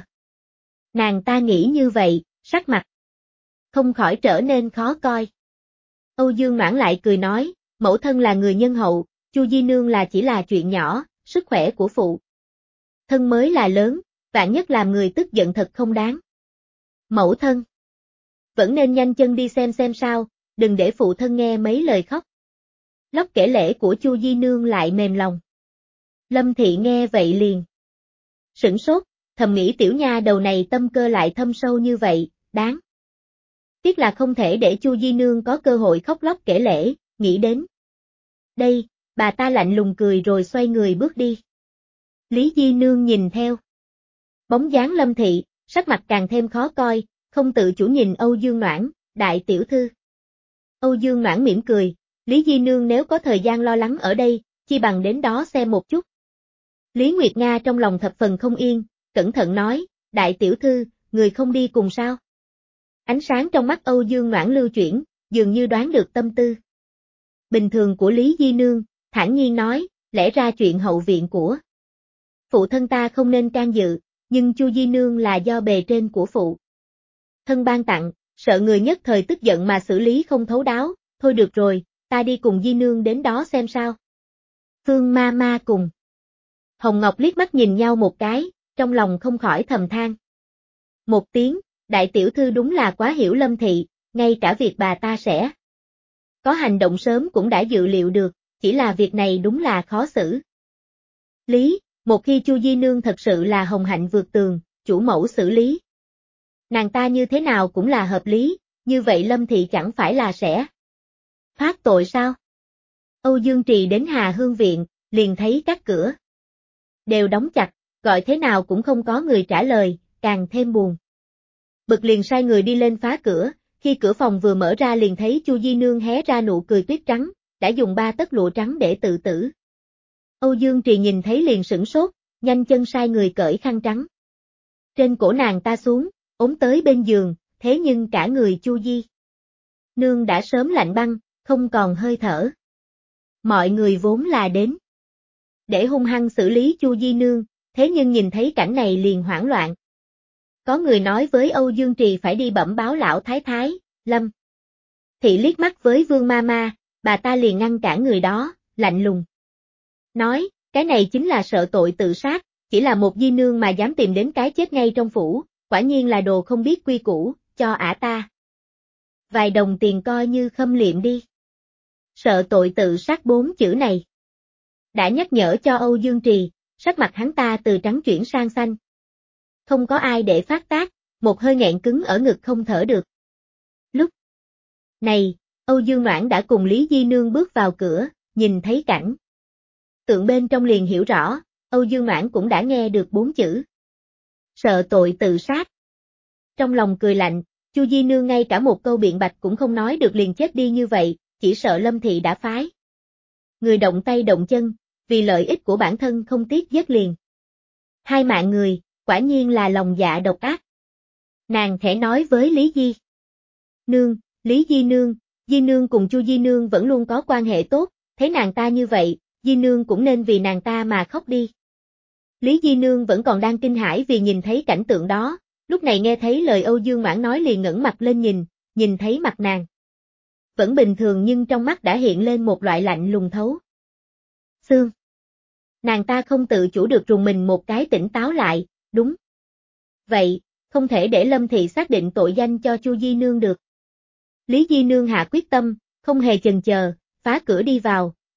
A: Nàng ta nghĩ như vậy, sắc mặt không khỏi trở nên khó coi. Âu Dương Noãn lại cười nói, mẫu thân là người nhân hậu, Chu Di Nương là chỉ là chuyện nhỏ, sức khỏe của phụ thân mới là lớn, vạn nhất làm người tức giận thật không đáng. Mẫu thân vẫn nên nhanh chân đi xem xem sao, đừng để phụ thân nghe mấy lời khóc lóc kể lể của Chu Di Nương lại mềm lòng. Lâm Thị nghe vậy liền sửng sốt, thầm nghĩ tiểu nha đầu này tâm cơ lại thâm sâu như vậy, đáng tiếc là không thể để Chu Di Nương có cơ hội khóc lóc kể lể, nghĩ đến đây, bà ta lạnh lùng cười rồi xoay người bước đi. Lý Di Nương nhìn theo bóng dáng Lâm Thị, sắc mặt càng thêm khó coi, không tự chủ nhìn Âu Dương Noãn, đại tiểu thư. Âu Dương Noãn mỉm cười, Lý Di Nương nếu có thời gian lo lắng ở đây, chi bằng đến đó xem một chút. Lý Nguyệt Nga trong lòng thập phần không yên, cẩn thận nói, đại tiểu thư, người không đi cùng sao? Ánh sáng trong mắt Âu Dương Noãn lưu chuyển, dường như đoán được tâm tư bình thường của Lý Di Nương, thản nhiên nói, lẽ ra chuyện hậu viện của phụ thân ta không nên can dự, nhưng Chu Di Nương là do bề trên của phụ thân ban tặng, sợ người nhất thời tức giận mà xử lý không thấu đáo, thôi được rồi, ta đi cùng Di Nương đến đó xem sao. Phương ma ma cùng Hồng Ngọc liếc mắt nhìn nhau một cái, trong lòng không khỏi thầm than. Một tiếng, đại tiểu thư đúng là quá hiểu Lâm Thị, ngay cả việc bà ta sẽ có hành động sớm cũng đã dự liệu được, chỉ là việc này đúng là khó xử. Lý, một khi Chu Di Nương thật sự là hồng hạnh vượt tường, chủ mẫu xử lý nàng ta như thế nào cũng là hợp lý, như vậy Lâm Thị chẳng phải là sẽ phát tội sao? Âu Dương Trì đến Hà Hương Viện, liền thấy các cửa đều đóng chặt, gọi thế nào cũng không có người trả lời, càng thêm buồn. Bực liền sai người đi lên phá cửa, khi cửa phòng vừa mở ra liền thấy Chu Di Nương hé ra nụ cười tuyết trắng, đã dùng ba tấc lụa trắng để tự tử. Âu Dương Trì nhìn thấy liền sửng sốt, nhanh chân sai người cởi khăn trắng trên cổ nàng ta xuống, ống tới bên giường, thế nhưng cả người Chu Di Nương đã sớm lạnh băng, không còn hơi thở. Mọi người vốn là đến để hung hăng xử lý Chu Di Nương, thế nhưng nhìn thấy cảnh này liền hoảng loạn. Có người nói với Âu Dương Trì phải đi bẩm báo lão thái thái, Lâm Thị liếc mắt với Vương ma ma, bà ta liền ngăn cản người đó, lạnh lùng nói, cái này chính là sợ tội tự sát, chỉ là một Di Nương mà dám tìm đến cái chết ngay trong phủ, quả nhiên là đồ không biết quy củ, cho ả ta vài đồng tiền coi như khâm liệm đi. Sợ tội tự sát bốn chữ này đã nhắc nhở cho Âu Dương Trì, sắc mặt hắn ta từ trắng chuyển sang xanh. Không có ai để phát tác, một hơi nghẹn cứng ở ngực không thở được. Lúc này, Âu Dương Noãn đã cùng Lý Di Nương bước vào cửa, nhìn thấy cảnh tượng bên trong liền hiểu rõ, Âu Dương Noãn cũng đã nghe được bốn chữ. Sợ tội tự sát. Trong lòng cười lạnh, Chu Di Nương ngay cả một câu biện bạch cũng không nói được liền chết đi như vậy, chỉ sợ Lâm Thị đã phái người động tay động chân, vì lợi ích của bản thân không tiếc giết liền hai mạng người, quả nhiên là lòng dạ độc ác. Nàng khẽ nói với Lý Di Nương, Lý Di Nương, Di Nương cùng Chu Di Nương vẫn luôn có quan hệ tốt, thấy nàng ta như vậy, Di Nương cũng nên vì nàng ta mà khóc đi. Lý Di Nương vẫn còn đang kinh hãi vì nhìn thấy cảnh tượng đó, lúc này nghe thấy lời Âu Dương Mãn nói liền ngẩng mặt lên nhìn, nhìn thấy mặt nàng vẫn bình thường nhưng trong mắt đã hiện lên một loại lạnh lùng thấu xương. Nàng ta không tự chủ được rùng mình một cái tỉnh táo lại, đúng vậy, không thể để Lâm Thị xác định tội danh cho Chu Di Nương được. Lý Di Nương hạ quyết tâm, không hề chần chờ, phá cửa đi vào,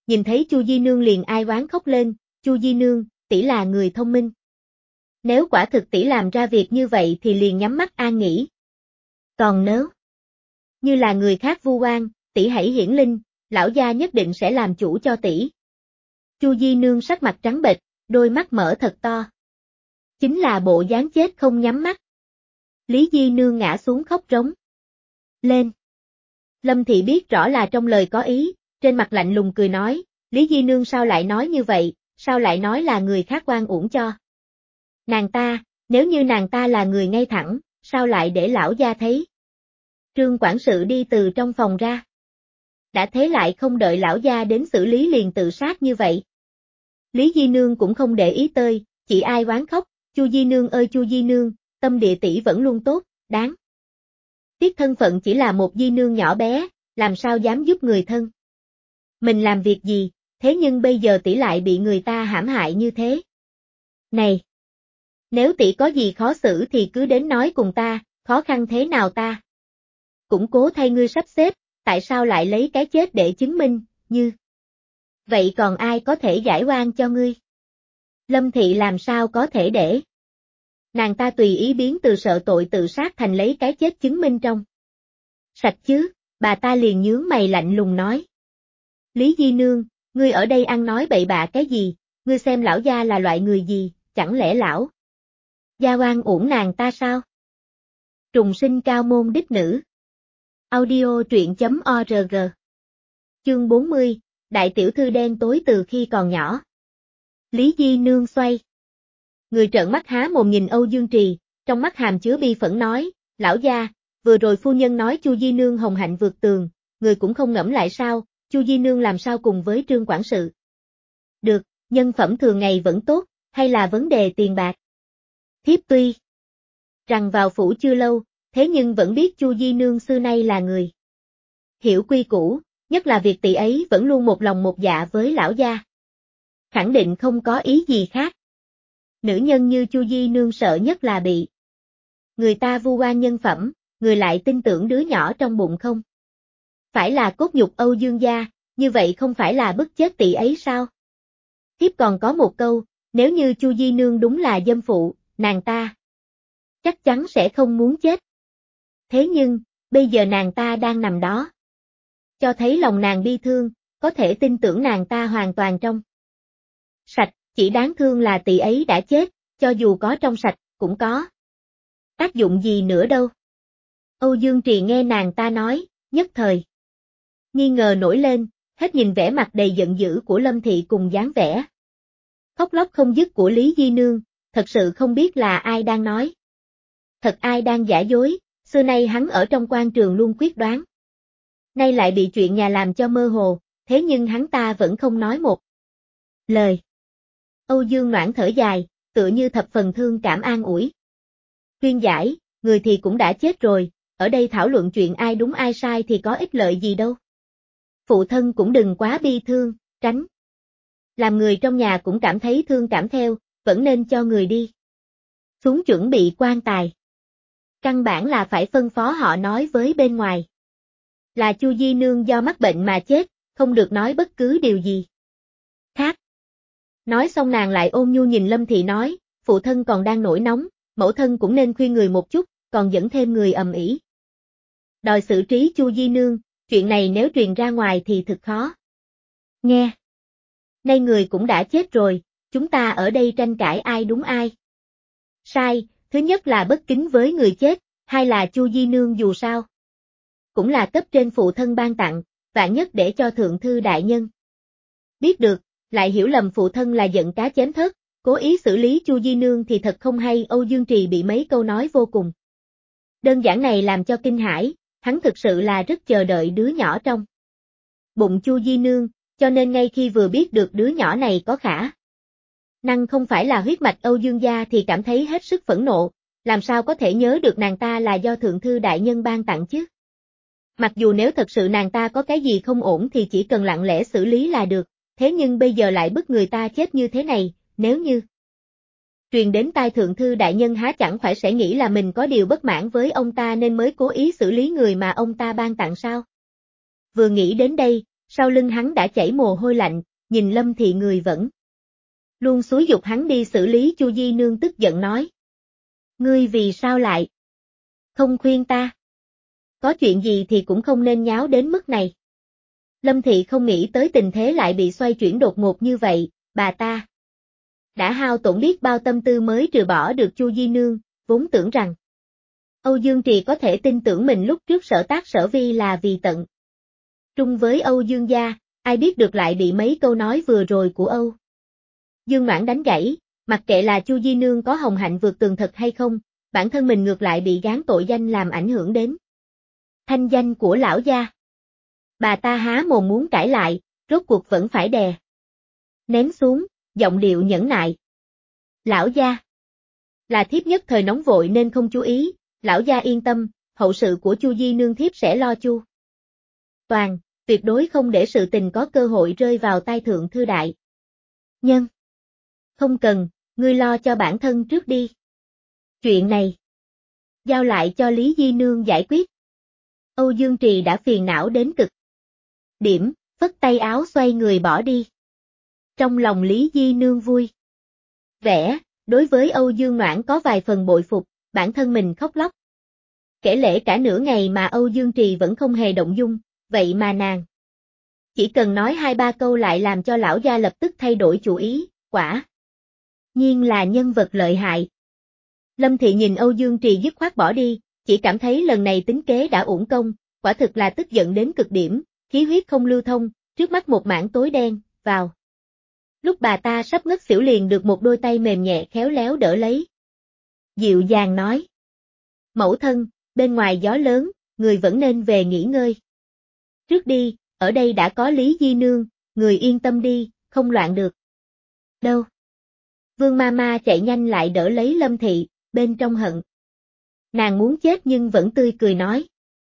A: nhìn thấy Chu Di Nương liền ai oán khóc lên, Chu Di Nương, tỷ là người thông minh. Nếu quả thực tỷ làm ra việc như vậy thì liền nhắm mắt an nghỉ. Còn nếu như là người khác vu oan, tỷ hãy hiển linh, lão gia nhất định sẽ làm chủ cho tỷ. Chu Di Nương sắc mặt trắng bệch, đôi mắt mở thật to. Chính là bộ dáng chết không nhắm mắt. Lý Di Nương ngã xuống khóc rống lên. Lâm Thị biết rõ là trong lời có ý, trên mặt lạnh lùng cười nói, Lý Di Nương sao lại nói như vậy, sao lại nói là người khác oan uổng cho. Nàng ta, nếu như nàng ta là người ngay thẳng, sao lại để lão gia thấy. Trương quản sự đi từ trong phòng ra. Đã thế lại không đợi lão gia đến xử lý liền tự sát như vậy. Lý Di Nương cũng không để ý tới, chỉ ai oán khóc, Chu Di Nương ơi Chu Di Nương, tâm địa tỷ vẫn luôn tốt, đáng. Tiếc thân phận chỉ là một Di Nương nhỏ bé, làm sao dám giúp người thân. Mình làm việc gì, thế nhưng bây giờ tỷ lại bị người ta hãm hại như thế. Này! Nếu tỷ có gì khó xử thì cứ đến nói cùng ta, khó khăn thế nào ta cũng cố thay ngươi sắp xếp, tại sao lại lấy cái chết để chứng minh, như vậy còn ai có thể giải oan cho ngươi? Lâm Thị làm sao có thể để nàng ta tùy ý biến từ sợ tội tự sát thành lấy cái chết chứng minh trong sạch chứ, bà ta liền nhướng mày lạnh lùng nói. Lý Di Nương, ngươi ở đây ăn nói bậy bạ cái gì, ngươi xem lão gia là loại người gì, chẳng lẽ lão gia oan uổng nàng ta sao? Trùng sinh cao môn đích nữ. Audio truyện chấm org. Chương bốn mươi, Đại tiểu thư đen tối từ khi còn nhỏ. Lý Di Nương xoay người trợn mắt há mồm nhìn Âu Dương Trì, trong mắt hàm chứa bi phẫn nói, lão gia, vừa rồi phu nhân nói Chu Di Nương hồng hạnh vượt tường, người cũng không ngẫm lại sao, Chu Di Nương làm sao cùng với Trương quản sự. Được, nhân phẩm thường ngày vẫn tốt, hay là vấn đề tiền bạc? Thiếp tuy rằng vào phủ chưa lâu, thế nhưng vẫn biết Chu Di Nương xưa nay là người hiểu quy củ, nhất là việc tỷ ấy vẫn luôn một lòng một dạ với lão gia. Khẳng định không có ý gì khác. Nữ nhân như Chu Di Nương sợ nhất là bị người ta vu oan nhân phẩm, người lại tin tưởng đứa nhỏ trong bụng không phải là cốt nhục Âu Dương gia, như vậy không phải là bức chết tỷ ấy sao? Thiếp còn có một câu, nếu như Chu Di Nương đúng là dâm phụ, nàng ta chắc chắn sẽ không muốn chết. Thế nhưng, bây giờ nàng ta đang nằm đó. Cho thấy lòng nàng bi thương, có thể tin tưởng nàng ta hoàn toàn trong sạch, chỉ đáng thương là tỷ ấy đã chết, cho dù có trong sạch, cũng có tác dụng gì nữa đâu. Âu Dương Trì nghe nàng ta nói, nhất thời nghi ngờ nổi lên, hết nhìn vẻ mặt đầy giận dữ của Lâm Thị cùng dáng vẻ khóc lóc không dứt của Lý Di Nương, thật sự không biết là ai đang nói thật ai đang giả dối, xưa nay hắn ở trong quan trường luôn quyết đoán. Nay lại bị chuyện nhà làm cho mơ hồ, thế nhưng hắn ta vẫn không nói một lời. Âu Dương Noãn thở dài, tựa như thập phần thương cảm an ủi. Khuyên giải, người thì cũng đã chết rồi, ở đây thảo luận chuyện ai đúng ai sai thì có ích lợi gì đâu. Phụ thân cũng đừng quá bi thương, tránh làm người trong nhà cũng cảm thấy thương cảm theo, vẫn nên cho người đi xuống chuẩn bị quan tài. Căn bản là phải phân phó họ nói với bên ngoài. Là Chu Di Nương do mắc bệnh mà chết, không được nói bất cứ điều gì khác. Nói xong nàng lại ôn nhu nhìn Lâm Thị nói, phụ thân còn đang nổi nóng, mẫu thân cũng nên khuyên người một chút, còn dẫn thêm người ầm ĩ. Đòi xử trí Chu Di Nương, chuyện này nếu truyền ra ngoài thì thực khó. Nghe. Nay người cũng đã chết rồi, chúng ta ở đây tranh cãi ai đúng ai sai, thứ nhất là bất kính với người chết, hai là Chu Di Nương dù sao cũng là cấp trên phụ thân ban tặng, vạn nhất để cho thượng thư đại nhân biết được, lại hiểu lầm phụ thân là giận cá chém thớt, cố ý xử lý Chu Di Nương thì thật không hay. Âu Dương Trì bị mấy câu nói vô cùng đơn giản này làm cho kinh hãi, hắn thực sự là rất chờ đợi đứa nhỏ trong bụng Chu Di Nương, cho nên ngay khi vừa biết được đứa nhỏ này có khả năng không phải là huyết mạch Âu Dương gia thì cảm thấy hết sức phẫn nộ, làm sao có thể nhớ được nàng ta là do thượng thư đại nhân ban tặng chứ. Mặc dù nếu thật sự nàng ta có cái gì không ổn thì chỉ cần lặng lẽ xử lý là được, thế nhưng bây giờ lại bức người ta chết như thế này, nếu như truyền đến tai thượng thư đại nhân há chẳng phải sẽ nghĩ là mình có điều bất mãn với ông ta nên mới cố ý xử lý người mà ông ta ban tặng sao. Vừa nghĩ đến đây, Sau lưng hắn đã chảy mồ hôi lạnh, nhìn Lâm Thị người vẫn luôn xúi giục hắn đi xử lý. Chu Di Nương tức giận nói. Ngươi vì sao lại không khuyên ta? Có chuyện gì thì cũng không nên nháo đến mức này. Lâm Thị không nghĩ tới tình thế lại bị xoay chuyển đột ngột như vậy, bà ta đã hao tổn biết bao tâm tư mới trừ bỏ được Chu Di Nương, vốn tưởng rằng Âu Dương Trì có thể tin tưởng mình lúc trước sở tác sở vi là vì tận trung với Âu Dương gia, ai biết được lại bị mấy câu nói vừa rồi của Âu Dương Noãn đánh gãy, mặc kệ là Chu Di Nương có hồng hạnh vượt tường thật hay không, bản thân mình ngược lại bị gán tội danh làm ảnh hưởng đến thanh danh của lão gia. Bà ta há mồm muốn cãi lại, rốt cuộc vẫn phải đè nén xuống, giọng điệu nhẫn nại. Lão gia, là thiếp nhất thời nóng vội nên không chú ý, lão gia yên tâm, hậu sự của Chu Di Nương thiếp sẽ lo chu toàn, tuyệt đối không để sự tình có cơ hội rơi vào tay thượng thư đại nhân. Không cần, ngươi lo cho bản thân trước đi. Chuyện này giao lại cho Lý Di Nương giải quyết. Âu Dương Trì đã phiền não đến cực điểm, phất tay áo xoay người bỏ đi. Trong lòng Lý Di Nương vui vẻ, đối với Âu Dương Noãn có vài phần bội phục, bản thân mình khóc lóc kể lể cả nửa ngày mà Âu Dương Trì vẫn không hề động dung, vậy mà nàng chỉ cần nói hai ba câu lại làm cho lão gia lập tức thay đổi chủ ý, quả nhiên là nhân vật lợi hại. Lâm Thị nhìn Âu Dương Trì dứt khoát bỏ đi, chỉ cảm thấy lần này tính kế đã uổng công, quả thực là tức giận đến cực điểm, khí huyết không lưu thông, trước mắt một mảng tối đen, vào. Lúc bà ta sắp ngất xỉu liền được một đôi tay mềm nhẹ khéo léo đỡ lấy. Dịu dàng nói. Mẫu thân, bên ngoài gió lớn, người vẫn nên về nghỉ ngơi. Trước đi, ở đây đã có Lý Di Nương, người yên tâm đi, không loạn được. Đâu? Vương Mama chạy nhanh lại đỡ lấy Lâm Thị, bên trong hận. Nàng muốn chết nhưng vẫn tươi cười nói.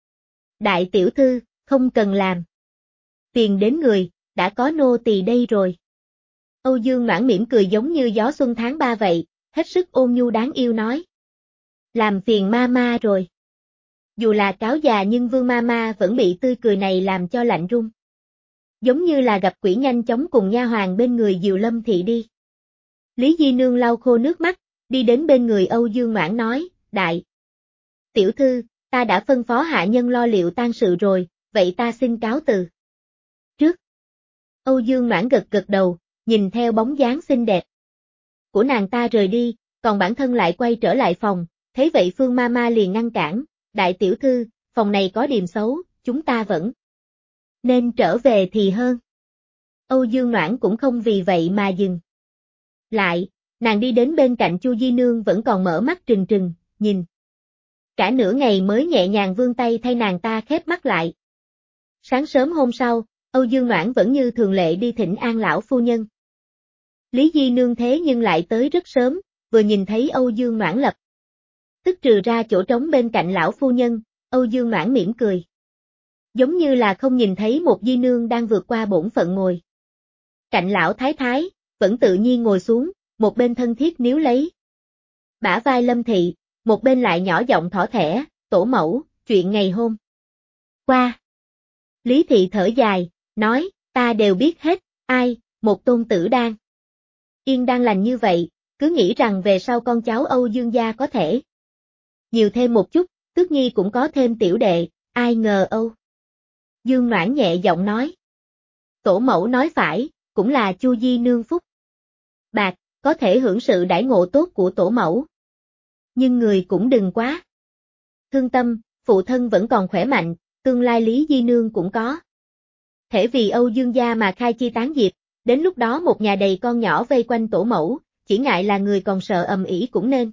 A: Đại tiểu thư, không cần làm. Tiền đến người, đã có nô tỳ đây rồi. Âu Dương Noãn mỉm cười giống như gió xuân tháng ba vậy, hết sức ôn nhu đáng yêu nói. Làm phiền Mama rồi. Dù là cáo già nhưng Vương Mama vẫn bị tươi cười này làm cho lạnh run. Giống như là gặp quỷ nhanh chóng cùng nha hoàn bên người dìu Lâm Thị đi. Lý Di Nương lau khô nước mắt, đi đến bên người Âu Dương Noãn nói, đại tiểu thư, ta đã phân phó hạ nhân lo liệu tang sự rồi, vậy ta xin cáo từ. Trước. Âu Dương Noãn gật gật đầu, nhìn theo bóng dáng xinh đẹp của nàng ta rời đi, còn bản thân lại quay trở lại phòng, thấy vậy Phương Mama liền ngăn cản, đại tiểu thư, phòng này có điềm xấu, chúng ta vẫn nên trở về thì hơn. Âu Dương Noãn cũng không vì vậy mà dừng lại, nàng đi đến bên cạnh Chu Di Nương vẫn còn mở mắt trừng trừng, nhìn. Cả nửa ngày mới nhẹ nhàng vươn tay thay nàng ta khép mắt lại. Sáng sớm hôm sau, Âu Dương Noãn vẫn như thường lệ đi thỉnh an lão phu nhân. Lý Di Nương thế nhưng lại tới rất sớm, vừa nhìn thấy Âu Dương Noãn lập tức trừ ra chỗ trống bên cạnh lão phu nhân, Âu Dương Noãn mỉm cười. Giống như là không nhìn thấy một Di Nương đang vượt qua bổn phận ngồi cạnh lão thái thái, vẫn tự nhiên ngồi xuống, một bên thân thiết níu lấy bả vai Lâm Thị, một bên lại nhỏ giọng thỏ thẻ, tổ mẫu, chuyện ngày hôm qua. Lý Thị thở dài, nói, ta đều biết hết, ai, một tôn tử đang yên đang lành như vậy, cứ nghĩ rằng về sau con cháu Âu Dương gia có thể nhiều thêm một chút, Tước Nhi cũng có thêm tiểu đệ, ai ngờ Âu Dương Noãn nhẹ giọng nói. Tổ mẫu nói phải, cũng là Chu Di Nương phúc bạc, có thể hưởng sự đãi ngộ tốt của tổ mẫu. Nhưng người cũng đừng quá thương tâm, phụ thân vẫn còn khỏe mạnh, tương lai Lý Di Nương cũng có thể vì Âu Dương gia mà khai chi tán diệp, đến lúc đó một nhà đầy con nhỏ vây quanh tổ mẫu, chỉ ngại là người còn sợ ầm ĩ cũng nên.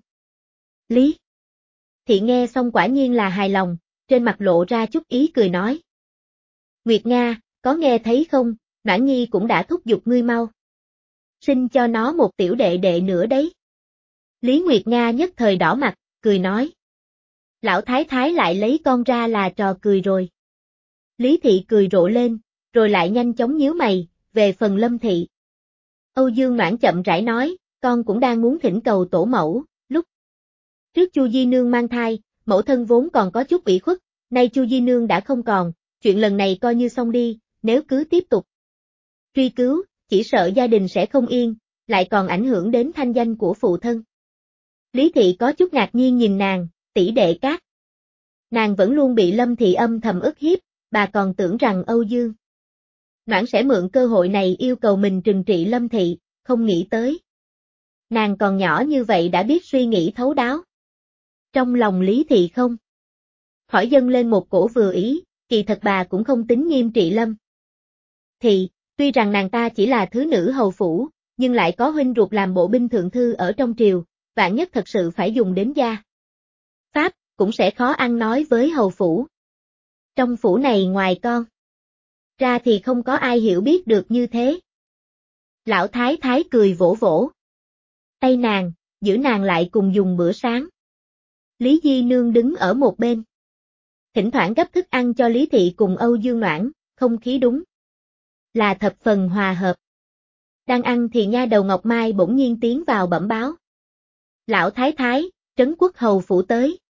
A: Lý Thị nghe xong quả nhiên là hài lòng, trên mặt lộ ra chút ý cười nói. Nguyệt Nga, có nghe thấy không, Noãn Nhi cũng đã thúc giục ngươi mau sinh cho nó một tiểu đệ đệ nữa đấy. Lý Nguyệt Nga nhất thời đỏ mặt, cười nói. Lão thái thái lại lấy con ra là trò cười rồi. Lý Thị cười rộ lên, rồi lại nhanh chóng nhíu mày, về phần Lâm Thị. Âu Dương Noãn chậm rãi nói, con cũng đang muốn thỉnh cầu tổ mẫu, lúc trước Chu Di Nương mang thai, mẫu thân vốn còn có chút ủy khuất, nay Chu Di Nương đã không còn, chuyện lần này coi như xong đi, nếu cứ tiếp tục truy cứu, chỉ sợ gia đình sẽ không yên, lại còn ảnh hưởng đến thanh danh của phụ thân. Lý Thị có chút ngạc nhiên nhìn nàng, tỷ đệ Cát. Nàng vẫn luôn bị Lâm Thị âm thầm ức hiếp, bà còn tưởng rằng Âu Dương Noãn sẽ mượn cơ hội này yêu cầu mình trừng trị Lâm Thị, không nghĩ tới. Nàng còn nhỏ như vậy đã biết suy nghĩ thấu đáo. Trong lòng Lý Thị không khỏi dâng lên một cổ vừa ý, kỳ thật bà cũng không tính nghiêm trị Lâm Thị, tuy rằng nàng ta chỉ là thứ nữ hầu phủ, nhưng lại có huynh ruột làm bộ binh thượng thư ở trong triều, vạn nhất thật sự phải dùng đến gia pháp, cũng sẽ khó ăn nói với hầu phủ. Trong phủ này ngoài con ra thì không có ai hiểu biết được như thế. Lão Thái Thái cười vỗ vỗ tay nàng, giữ nàng lại cùng dùng bữa sáng. Lý Di Nương đứng ở một bên, thỉnh thoảng gấp thức ăn cho Lý Thị cùng Âu Dương Noãn, không khí đúng là thập phần hòa hợp. Đang ăn thì nha đầu Ngọc Mai bỗng nhiên tiến vào bẩm báo. Lão Thái Thái, Trấn Quốc Hầu phủ tới.